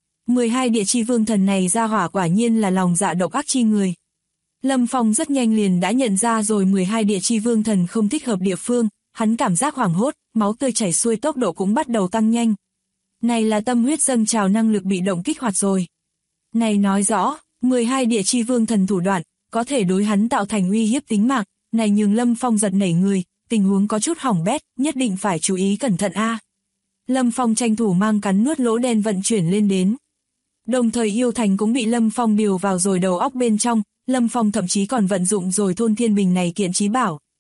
12 địa chi vương thần này ra hỏa quả nhiên là lòng dạ độc ác chi người. Lâm Phong rất nhanh liền đã nhận ra rồi 12 địa chi vương thần không thích hợp địa phương, hắn cảm giác hoảng hốt, máu tươi chảy xuôi tốc độ cũng bắt đầu tăng nhanh. Này là tâm huyết dâng trào năng lực bị động kích hoạt rồi. Này nói rõ, 12 địa chi vương thần thủ đoạn, có thể đối hắn tạo thành uy hiếp tính mạng, này nhường Lâm Phong giật nảy người, tình huống có chút hỏng bét, nhất định phải chú ý cẩn thận a. Lâm Phong tranh thủ mang cắn nuốt lỗ đen vận chuyển lên đến. Đồng thời yêu thành cũng bị Lâm Phong điều vào rồi đầu óc bên trong, Lâm Phong thậm chí còn vận dụng rồi thôn thiên bình này kiện trí bảo.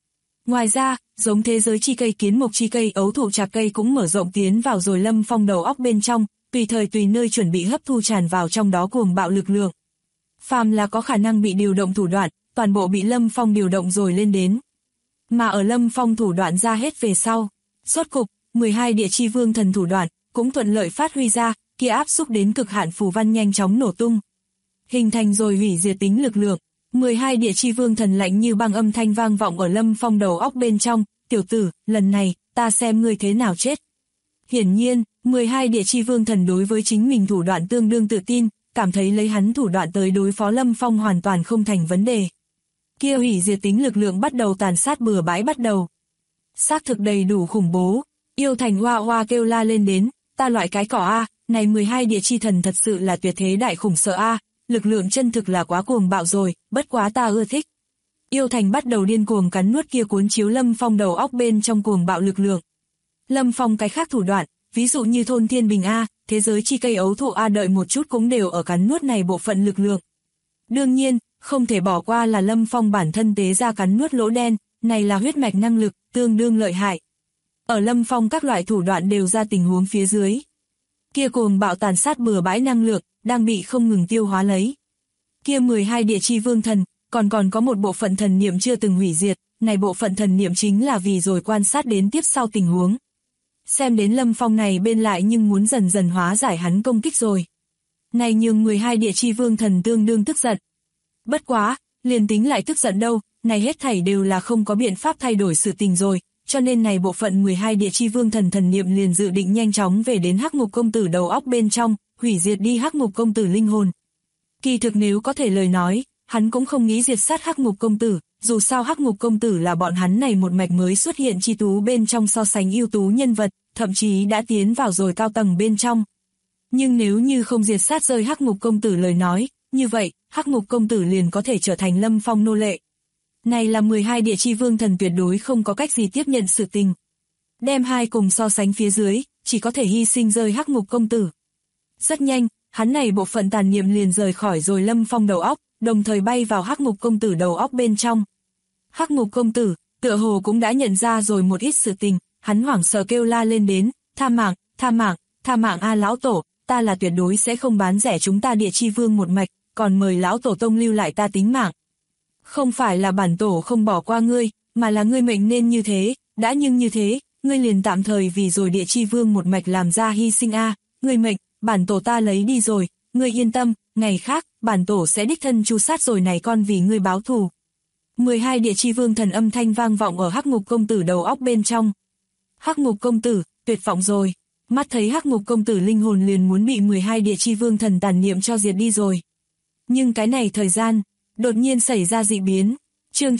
Ngoài ra, giống thế giới chi cây kiến mộc chi cây ấu thụ trạc cây cũng mở rộng tiến vào rồi Lâm Phong đầu óc bên trong, tùy thời tùy nơi chuẩn bị hấp thu tràn vào trong đó cuồng bạo lực lượng. Phàm là có khả năng bị điều động thủ đoạn, toàn bộ bị Lâm Phong điều động rồi lên đến. Mà ở Lâm Phong thủ đoạn ra hết về sau, rốt cục, 12 địa chi vương thần thủ đoạn, cũng thuận lợi phát huy ra, kia áp xúc đến cực hạn phù văn nhanh chóng nổ tung. Hình thành rồi hủy diệt tính lực lượng, 12 địa chi vương thần lạnh như băng âm thanh vang vọng ở Lâm Phong đầu óc bên trong, tiểu tử, lần này, ta xem ngươi thế nào chết. Hiển nhiên, 12 địa chi vương thần đối với chính mình thủ đoạn tương đương tự tin, cảm thấy lấy hắn thủ đoạn tới đối phó Lâm Phong hoàn toàn không thành vấn đề. Kia hủy diệt tính lực lượng bắt đầu tàn sát bừa bãi bắt đầu. Xác thực đầy đủ khủng bố, Yêu Thành hoa hoa kêu la lên đến, ta loại cái cỏ a, này 12 địa chi thần thật sự là tuyệt thế đại khủng sợ a, lực lượng chân thực là quá cuồng bạo rồi, bất quá ta ưa thích. Yêu Thành bắt đầu điên cuồng cắn nuốt kia cuốn chiếu Lâm Phong đầu óc bên trong cuồng bạo lực lượng. Lâm Phong cái khác thủ đoạn, ví dụ như thôn thiên bình a, thế giới chi cây ấu thụ a đợi một chút cũng đều ở cắn nuốt này bộ phận lực lượng. Đương nhiên, không thể bỏ qua là Lâm Phong bản thân tế ra cắn nuốt lỗ đen, này là huyết mạch năng lực, tương đương lợi hại. Ở Lâm Phong các loại thủ đoạn đều ra tình huống phía dưới. Kia cuồng bạo tàn sát bừa bãi năng lượng, đang bị không ngừng tiêu hóa lấy. Kia 12 địa chi vương thần, còn có một bộ phận thần niệm chưa từng hủy diệt, này bộ phận thần niệm chính là vì rồi quan sát đến tiếp sau tình huống. Xem đến Lâm Phong này bên lại nhưng muốn dần dần hóa giải hắn công kích rồi. Này nhường 12 địa chi vương thần tương đương tức giận. Bất quá, liền tính lại tức giận đâu, này hết thảy đều là không có biện pháp thay đổi sự tình rồi, cho nên này bộ phận 12 địa chi vương thần thần niệm liền dự định nhanh chóng về đến Hắc Ngục công tử đầu óc bên trong, hủy diệt đi Hắc Ngục công tử linh hồn. Kỳ thực nếu có thể lời nói, hắn cũng không nghĩ diệt sát Hắc Ngục công tử, dù sao Hắc Ngục công tử là bọn hắn này một mạch mới xuất hiện chi tú bên trong so sánh ưu tú nhân vật, thậm chí đã tiến vào rồi cao tầng bên trong. Nhưng nếu như không diệt sát rơi Hắc Ngục công tử lời nói, như vậy, Hắc Ngục công tử liền có thể trở thành Lâm Phong nô lệ. Này là 12 địa chi vương thần tuyệt đối không có cách gì tiếp nhận sự tình. Đem hai cùng so sánh phía dưới, chỉ có thể hy sinh rơi Hắc Ngục công tử. Rất nhanh, hắn này bộ phận tàn niệm liền rời khỏi rồi Lâm Phong đầu óc, đồng thời bay vào Hắc Ngục công tử đầu óc bên trong. Hắc Ngục công tử, tựa hồ cũng đã nhận ra rồi một ít sự tình, hắn hoảng sợ kêu la lên đến, tha mạng a lão tổ, ta là tuyệt đối sẽ không bán rẻ chúng ta địa chi vương một mạch, còn mời lão tổ tông lưu lại ta tính mạng. Không phải là bản tổ không bỏ qua ngươi, mà là ngươi mệnh nên như thế, đã nhưng như thế, ngươi liền tạm thời vì rồi địa chi vương một mạch làm ra hy sinh a, ngươi mệnh, bản tổ ta lấy đi rồi, ngươi yên tâm, ngày khác, bản tổ sẽ đích thân tru sát rồi này con vì ngươi báo thù. 12 địa chi vương thần âm thanh vang vọng ở Hắc Ngục công tử đầu óc bên trong. Hắc Ngục công tử, tuyệt vọng rồi, mắt thấy Hắc Ngục công tử linh hồn liền muốn bị 12 địa chi vương thần tàn niệm cho diệt đi rồi. Nhưng cái này thời gian, đột nhiên xảy ra dị biến. Chương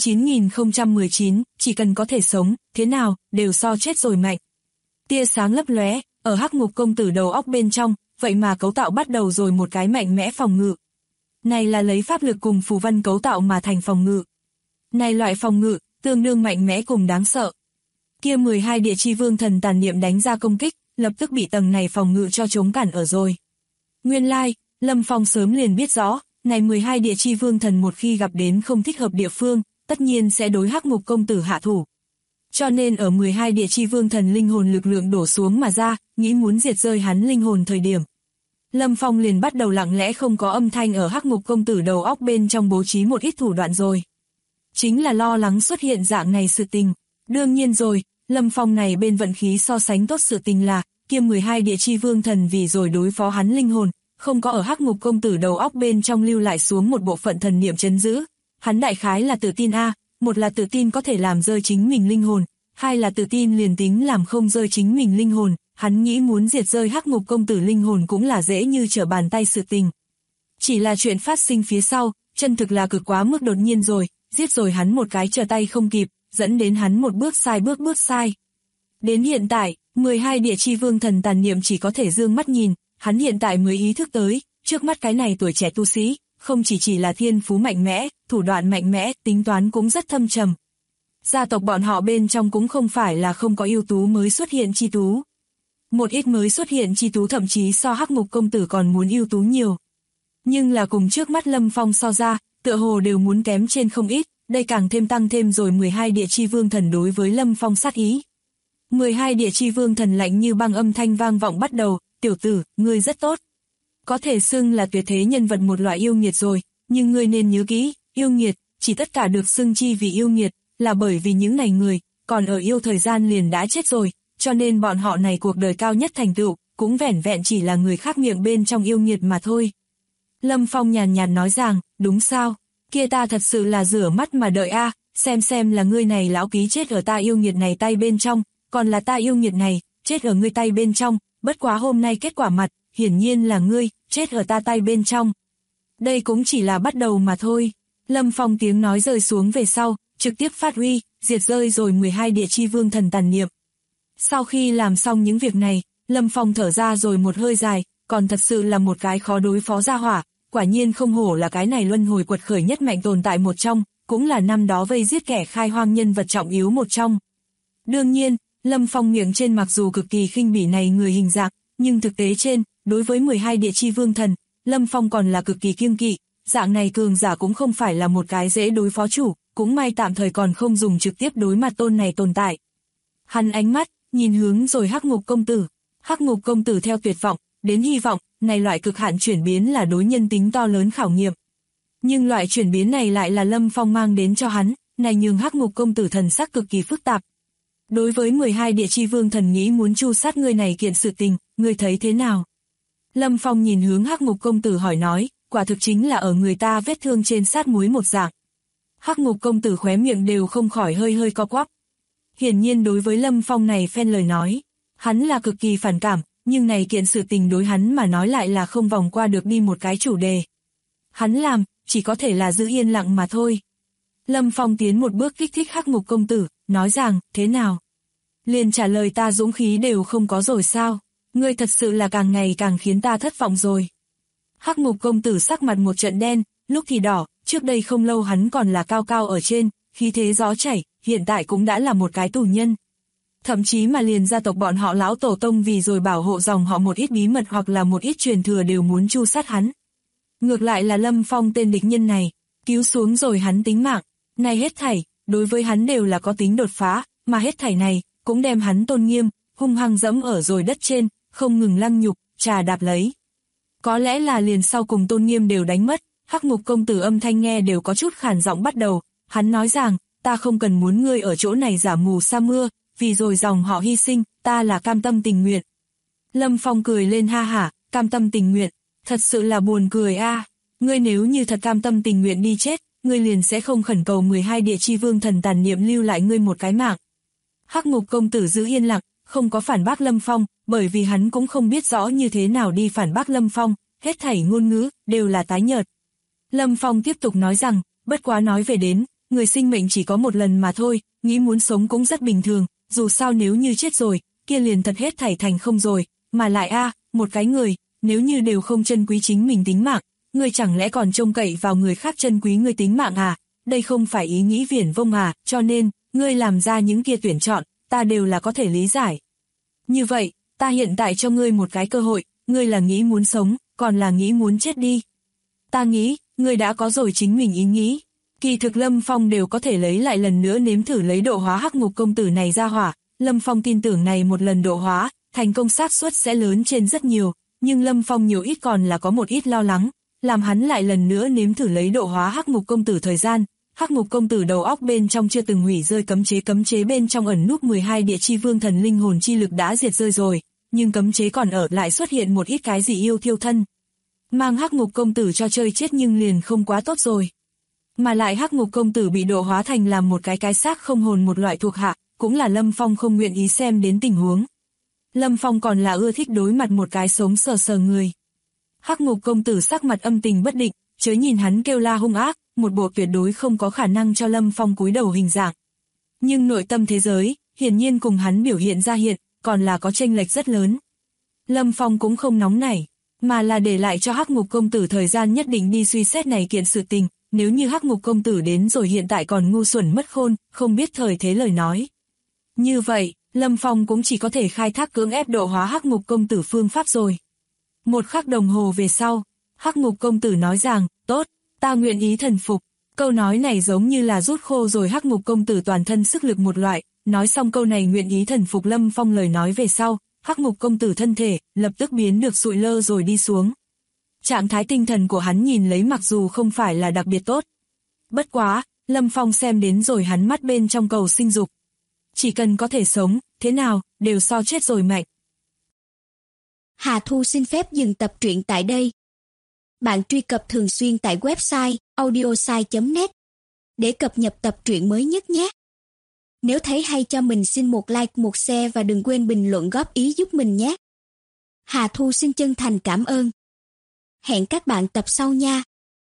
9019, chỉ cần có thể sống, thế nào, đều so chết rồi mạnh. Tia sáng lấp lóe, ở Hắc Ngục công tử đầu óc bên trong, vậy mà cấu tạo bắt đầu rồi một cái mạnh mẽ phòng ngự. Này là lấy pháp lực cùng phù văn cấu tạo mà thành phòng ngự. Này loại phòng ngự, tương đương mạnh mẽ cùng đáng sợ. Kia 12 địa chi vương thần tàn niệm đánh ra công kích, lập tức bị tầng này phòng ngự cho chống cản ở rồi. Nguyên lai, Lâm Phong sớm liền biết rõ, này 12 địa chi vương thần một khi gặp đến không thích hợp địa phương, tất nhiên sẽ đối Hắc Ngục công tử hạ thủ. Cho nên ở 12 địa chi vương thần linh hồn lực lượng đổ xuống mà ra, nghĩ muốn diệt rơi hắn linh hồn thời điểm. Lâm Phong liền bắt đầu lặng lẽ không có âm thanh ở Hắc Ngục công tử đầu óc bên trong bố trí một ít thủ đoạn rồi. Chính là lo lắng xuất hiện dạng này sự tình. Đương nhiên rồi, Lâm Phong này bên vận khí so sánh tốt sự tình là, kia 12 địa chi vương thần vì rồi đối phó hắn linh hồn, không có ở Hắc Ngục công tử đầu óc bên trong lưu lại xuống một bộ phận thần niệm trấn giữ. Hắn đại khái là tự tin một là tự tin có thể làm rơi chính mình linh hồn, hai là tự tin liền tính làm không rơi chính mình linh hồn, hắn nghĩ muốn diệt rơi Hắc Ngục công tử linh hồn cũng là dễ như trở bàn tay sự tình. Chỉ là chuyện phát sinh phía sau, chân thực là cực quá mức đột nhiên rồi, giết rồi hắn một cái trở tay không kịp, dẫn đến hắn một bước sai. Đến hiện tại, 12 địa chi vương thần tàn niệm chỉ có thể dương mắt nhìn, hắn hiện tại mới ý thức tới, trước mắt cái này tuổi trẻ tu sĩ, không chỉ là thiên phú mạnh mẽ, thủ đoạn mạnh mẽ, tính toán cũng rất thâm trầm. Gia tộc bọn họ bên trong cũng không phải là không có ưu tú mới xuất hiện chi tú. Một ít mới xuất hiện chi tú thậm chí so Hắc Ngục công tử còn muốn ưu tú nhiều. Nhưng là cùng trước mắt Lâm Phong so ra, tựa hồ đều muốn kém trên không ít, đây càng thêm tăng thêm rồi 12 địa chi vương thần đối với Lâm Phong sát ý. 12 địa chi vương thần lạnh như băng âm thanh vang vọng bắt đầu, tiểu tử, ngươi rất tốt. Có thể xưng là tuyệt thế nhân vật một loại yêu nghiệt rồi, nhưng ngươi nên nhớ kỹ, yêu nghiệt, chỉ tất cả được xưng chi vì yêu nghiệt, là bởi vì những này người, còn ở yêu thời gian liền đã chết rồi, cho nên bọn họ này cuộc đời cao nhất thành tựu, cũng vẻn vẹn chỉ là người khác miệng bên trong yêu nghiệt mà thôi. Lâm Phong nhàn nhạt nói rằng, đúng sao, kia ta thật sự là rửa mắt mà đợi a, xem là ngươi này lão ký chết ở ta yêu nghiệt này tay bên trong, còn là ta yêu nghiệt này, chết ở ngươi tay bên trong, bất quá hôm nay kết quả mặt, hiển nhiên là ngươi, chết ở ta tay bên trong. Đây cũng chỉ là bắt đầu mà thôi. Lâm Phong tiếng nói rơi xuống về sau, trực tiếp phát huy, diệt rơi rồi 12 địa chi vương thần tàn niệm. Sau khi làm xong những việc này, Lâm Phong thở ra rồi một hơi dài, còn thật sự là một cái khó đối phó ra hỏa, quả nhiên không hổ là cái này luân hồi quật khởi nhất mạnh tồn tại một trong, cũng là năm đó vây giết kẻ khai hoang nhân vật trọng yếu một trong. Đương nhiên, Lâm Phong miệng trên mặc dù cực kỳ khinh bỉ này người hình dạng, nhưng thực tế trên, đối với 12 địa chi vương thần, Lâm Phong còn là cực kỳ kiêng kỵ, dạng này cường giả cũng không phải là một cái dễ đối phó chủ, cũng may tạm thời còn không dùng trực tiếp đối mặt tôn này tồn tại. Hắn ánh mắt, nhìn hướng rồi Hắc Ngục công tử. Hắc Ngục công tử theo tuyệt vọng, đến hy vọng, này loại cực hạn chuyển biến là đối nhân tính to lớn khảo nghiệm. Nhưng loại chuyển biến này lại là Lâm Phong mang đến cho hắn, này nhường Hắc Ngục công tử thần sắc cực kỳ phức tạp. Đối với 12 địa chi vương thần nghĩ muốn tru sát ngươi này kiện sự tình, ngươi thấy thế nào? Lâm Phong nhìn hướng Hắc Ngục công tử hỏi nói, quả thực chính là ở người ta vết thương trên sát muối một dạng. Hắc Ngục công tử khóe miệng đều không khỏi hơi co quắp. Hiển nhiên đối với Lâm Phong này phen lời nói, hắn là cực kỳ phản cảm, nhưng này kiện sự tình đối hắn mà nói lại là không vòng qua được đi một cái chủ đề. Hắn làm, chỉ có thể là giữ yên lặng mà thôi. Lâm Phong tiến một bước kích thích Hắc Ngục công tử, nói rằng, thế nào? Liền trả lời ta dũng khí đều không có rồi sao? Ngươi thật sự là càng ngày càng khiến ta thất vọng rồi. Hắc Ngục công tử sắc mặt một trận đen, lúc thì đỏ, trước đây không lâu hắn còn là cao cao ở trên, khí thế gió chảy, hiện tại cũng đã là một cái tù nhân. Thậm chí mà liền gia tộc bọn họ lão tổ tông vì rồi bảo hộ dòng họ một ít bí mật hoặc là một ít truyền thừa đều muốn tru sát hắn. Ngược lại là Lâm Phong tên địch nhân này, cứu xuống rồi hắn tính mạng, này hết thảy, đối với hắn đều là có tính đột phá, mà hết thảy này, cũng đem hắn tôn nghiêm, hung hăng dẫm ở rồi đất trên, không ngừng lăng nhục, trà đạp lấy. Có lẽ là liền sau cùng tôn nghiêm đều đánh mất, Hắc Ngục công tử âm thanh nghe đều có chút khản giọng bắt đầu, hắn nói rằng, ta không cần muốn ngươi ở chỗ này giả mù sa mưa, vì rồi dòng họ hy sinh, ta là cam tâm tình nguyện. Lâm Phong cười lên ha hả, cam tâm tình nguyện, thật sự là buồn cười a. Ngươi nếu như thật cam tâm tình nguyện đi chết, ngươi liền sẽ không khẩn cầu 12 địa chi vương thần tàn niệm lưu lại ngươi một cái mạng. Hắc Ngục công tử giữ yên lặng, không có phản bác Lâm Phong, bởi vì hắn cũng không biết rõ như thế nào đi phản bác Lâm Phong, hết thảy ngôn ngữ, đều là tái nhợt. Lâm Phong tiếp tục nói rằng, bất quá nói về đến, người sinh mệnh chỉ có một lần mà thôi, nghĩ muốn sống cũng rất bình thường, dù sao nếu như chết rồi, kia liền thật hết thảy thành không rồi, mà lại một cái người, nếu như đều không trân quý chính mình tính mạng, người chẳng lẽ còn trông cậy vào người khác trân quý người tính mạng à, đây không phải ý nghĩ viển vông à, cho nên, ngươi làm ra những kia tuyển chọn, ta đều là có thể lý giải. Như vậy, ta hiện tại cho ngươi một cái cơ hội, ngươi là nghĩ muốn sống, còn là nghĩ muốn chết đi. Ta nghĩ, ngươi đã có rồi chính mình ý nghĩ. Kỳ thực Lâm Phong đều có thể lấy lại lần nữa nếm thử lấy độ hóa Hắc Ngục công tử này ra hỏa, Lâm Phong tin tưởng này một lần độ hóa, thành công xác suất sẽ lớn trên rất nhiều, nhưng Lâm Phong nhiều ít còn là có một ít lo lắng, làm hắn lại lần nữa nếm thử lấy độ hóa Hắc Ngục công tử thời gian. Hắc Ngục công tử đầu óc bên trong chưa từng hủy rơi cấm chế bên trong ẩn núp 12 địa chi vương thần linh hồn chi lực đã diệt rơi rồi, nhưng cấm chế còn ở lại xuất hiện một ít cái gì yêu thiêu thân. Mang Hắc Ngục công tử cho chơi chết nhưng liền không quá tốt rồi. Mà lại Hắc Ngục công tử bị độ hóa thành làm một cái xác không hồn một loại thuộc hạ, cũng là Lâm Phong không nguyện ý xem đến tình huống. Lâm Phong còn là ưa thích đối mặt một cái sống sờ người. Hắc Ngục công tử sắc mặt âm tình bất định, chớ nhìn hắn kêu la hung ác, một bộ tuyệt đối không có khả năng cho Lâm Phong cúi đầu hình dạng. Nhưng nội tâm thế giới, hiển nhiên cùng hắn biểu hiện ra hiện, còn là có chênh lệch rất lớn. Lâm Phong cũng không nóng nảy, mà là để lại cho Hắc Ngục công tử thời gian nhất định đi suy xét này kiện sự tình, nếu như Hắc Ngục công tử đến rồi hiện tại còn ngu xuẩn mất khôn, không biết thời thế lời nói. Như vậy, Lâm Phong cũng chỉ có thể khai thác cưỡng ép độ hóa Hắc Ngục công tử phương pháp rồi. Một khắc đồng hồ về sau, Hắc Ngục công tử nói rằng, tốt, ta nguyện ý thần phục. Câu nói này giống như là rút khô rồi Hắc Ngục công tử toàn thân sức lực một loại, nói xong câu này nguyện ý thần phục Lâm Phong lời nói về sau, Hắc Ngục công tử thân thể lập tức biến được sụi lơ rồi đi xuống. Trạng thái tinh thần của hắn nhìn lấy mặc dù không phải là đặc biệt tốt. Bất quá, Lâm Phong xem đến rồi hắn mắt bên trong cầu sinh dục. Chỉ cần có thể sống, thế nào, đều so chết rồi mạnh. Hà Thu xin phép dừng tập truyện tại đây. Bạn truy cập thường xuyên tại website audiosai.net để cập nhật tập truyện mới nhất nhé. Nếu thấy hay cho mình xin một like, một share và đừng quên bình luận góp ý giúp mình nhé. Hà Thu xin chân thành cảm ơn. Hẹn các bạn tập sau nha.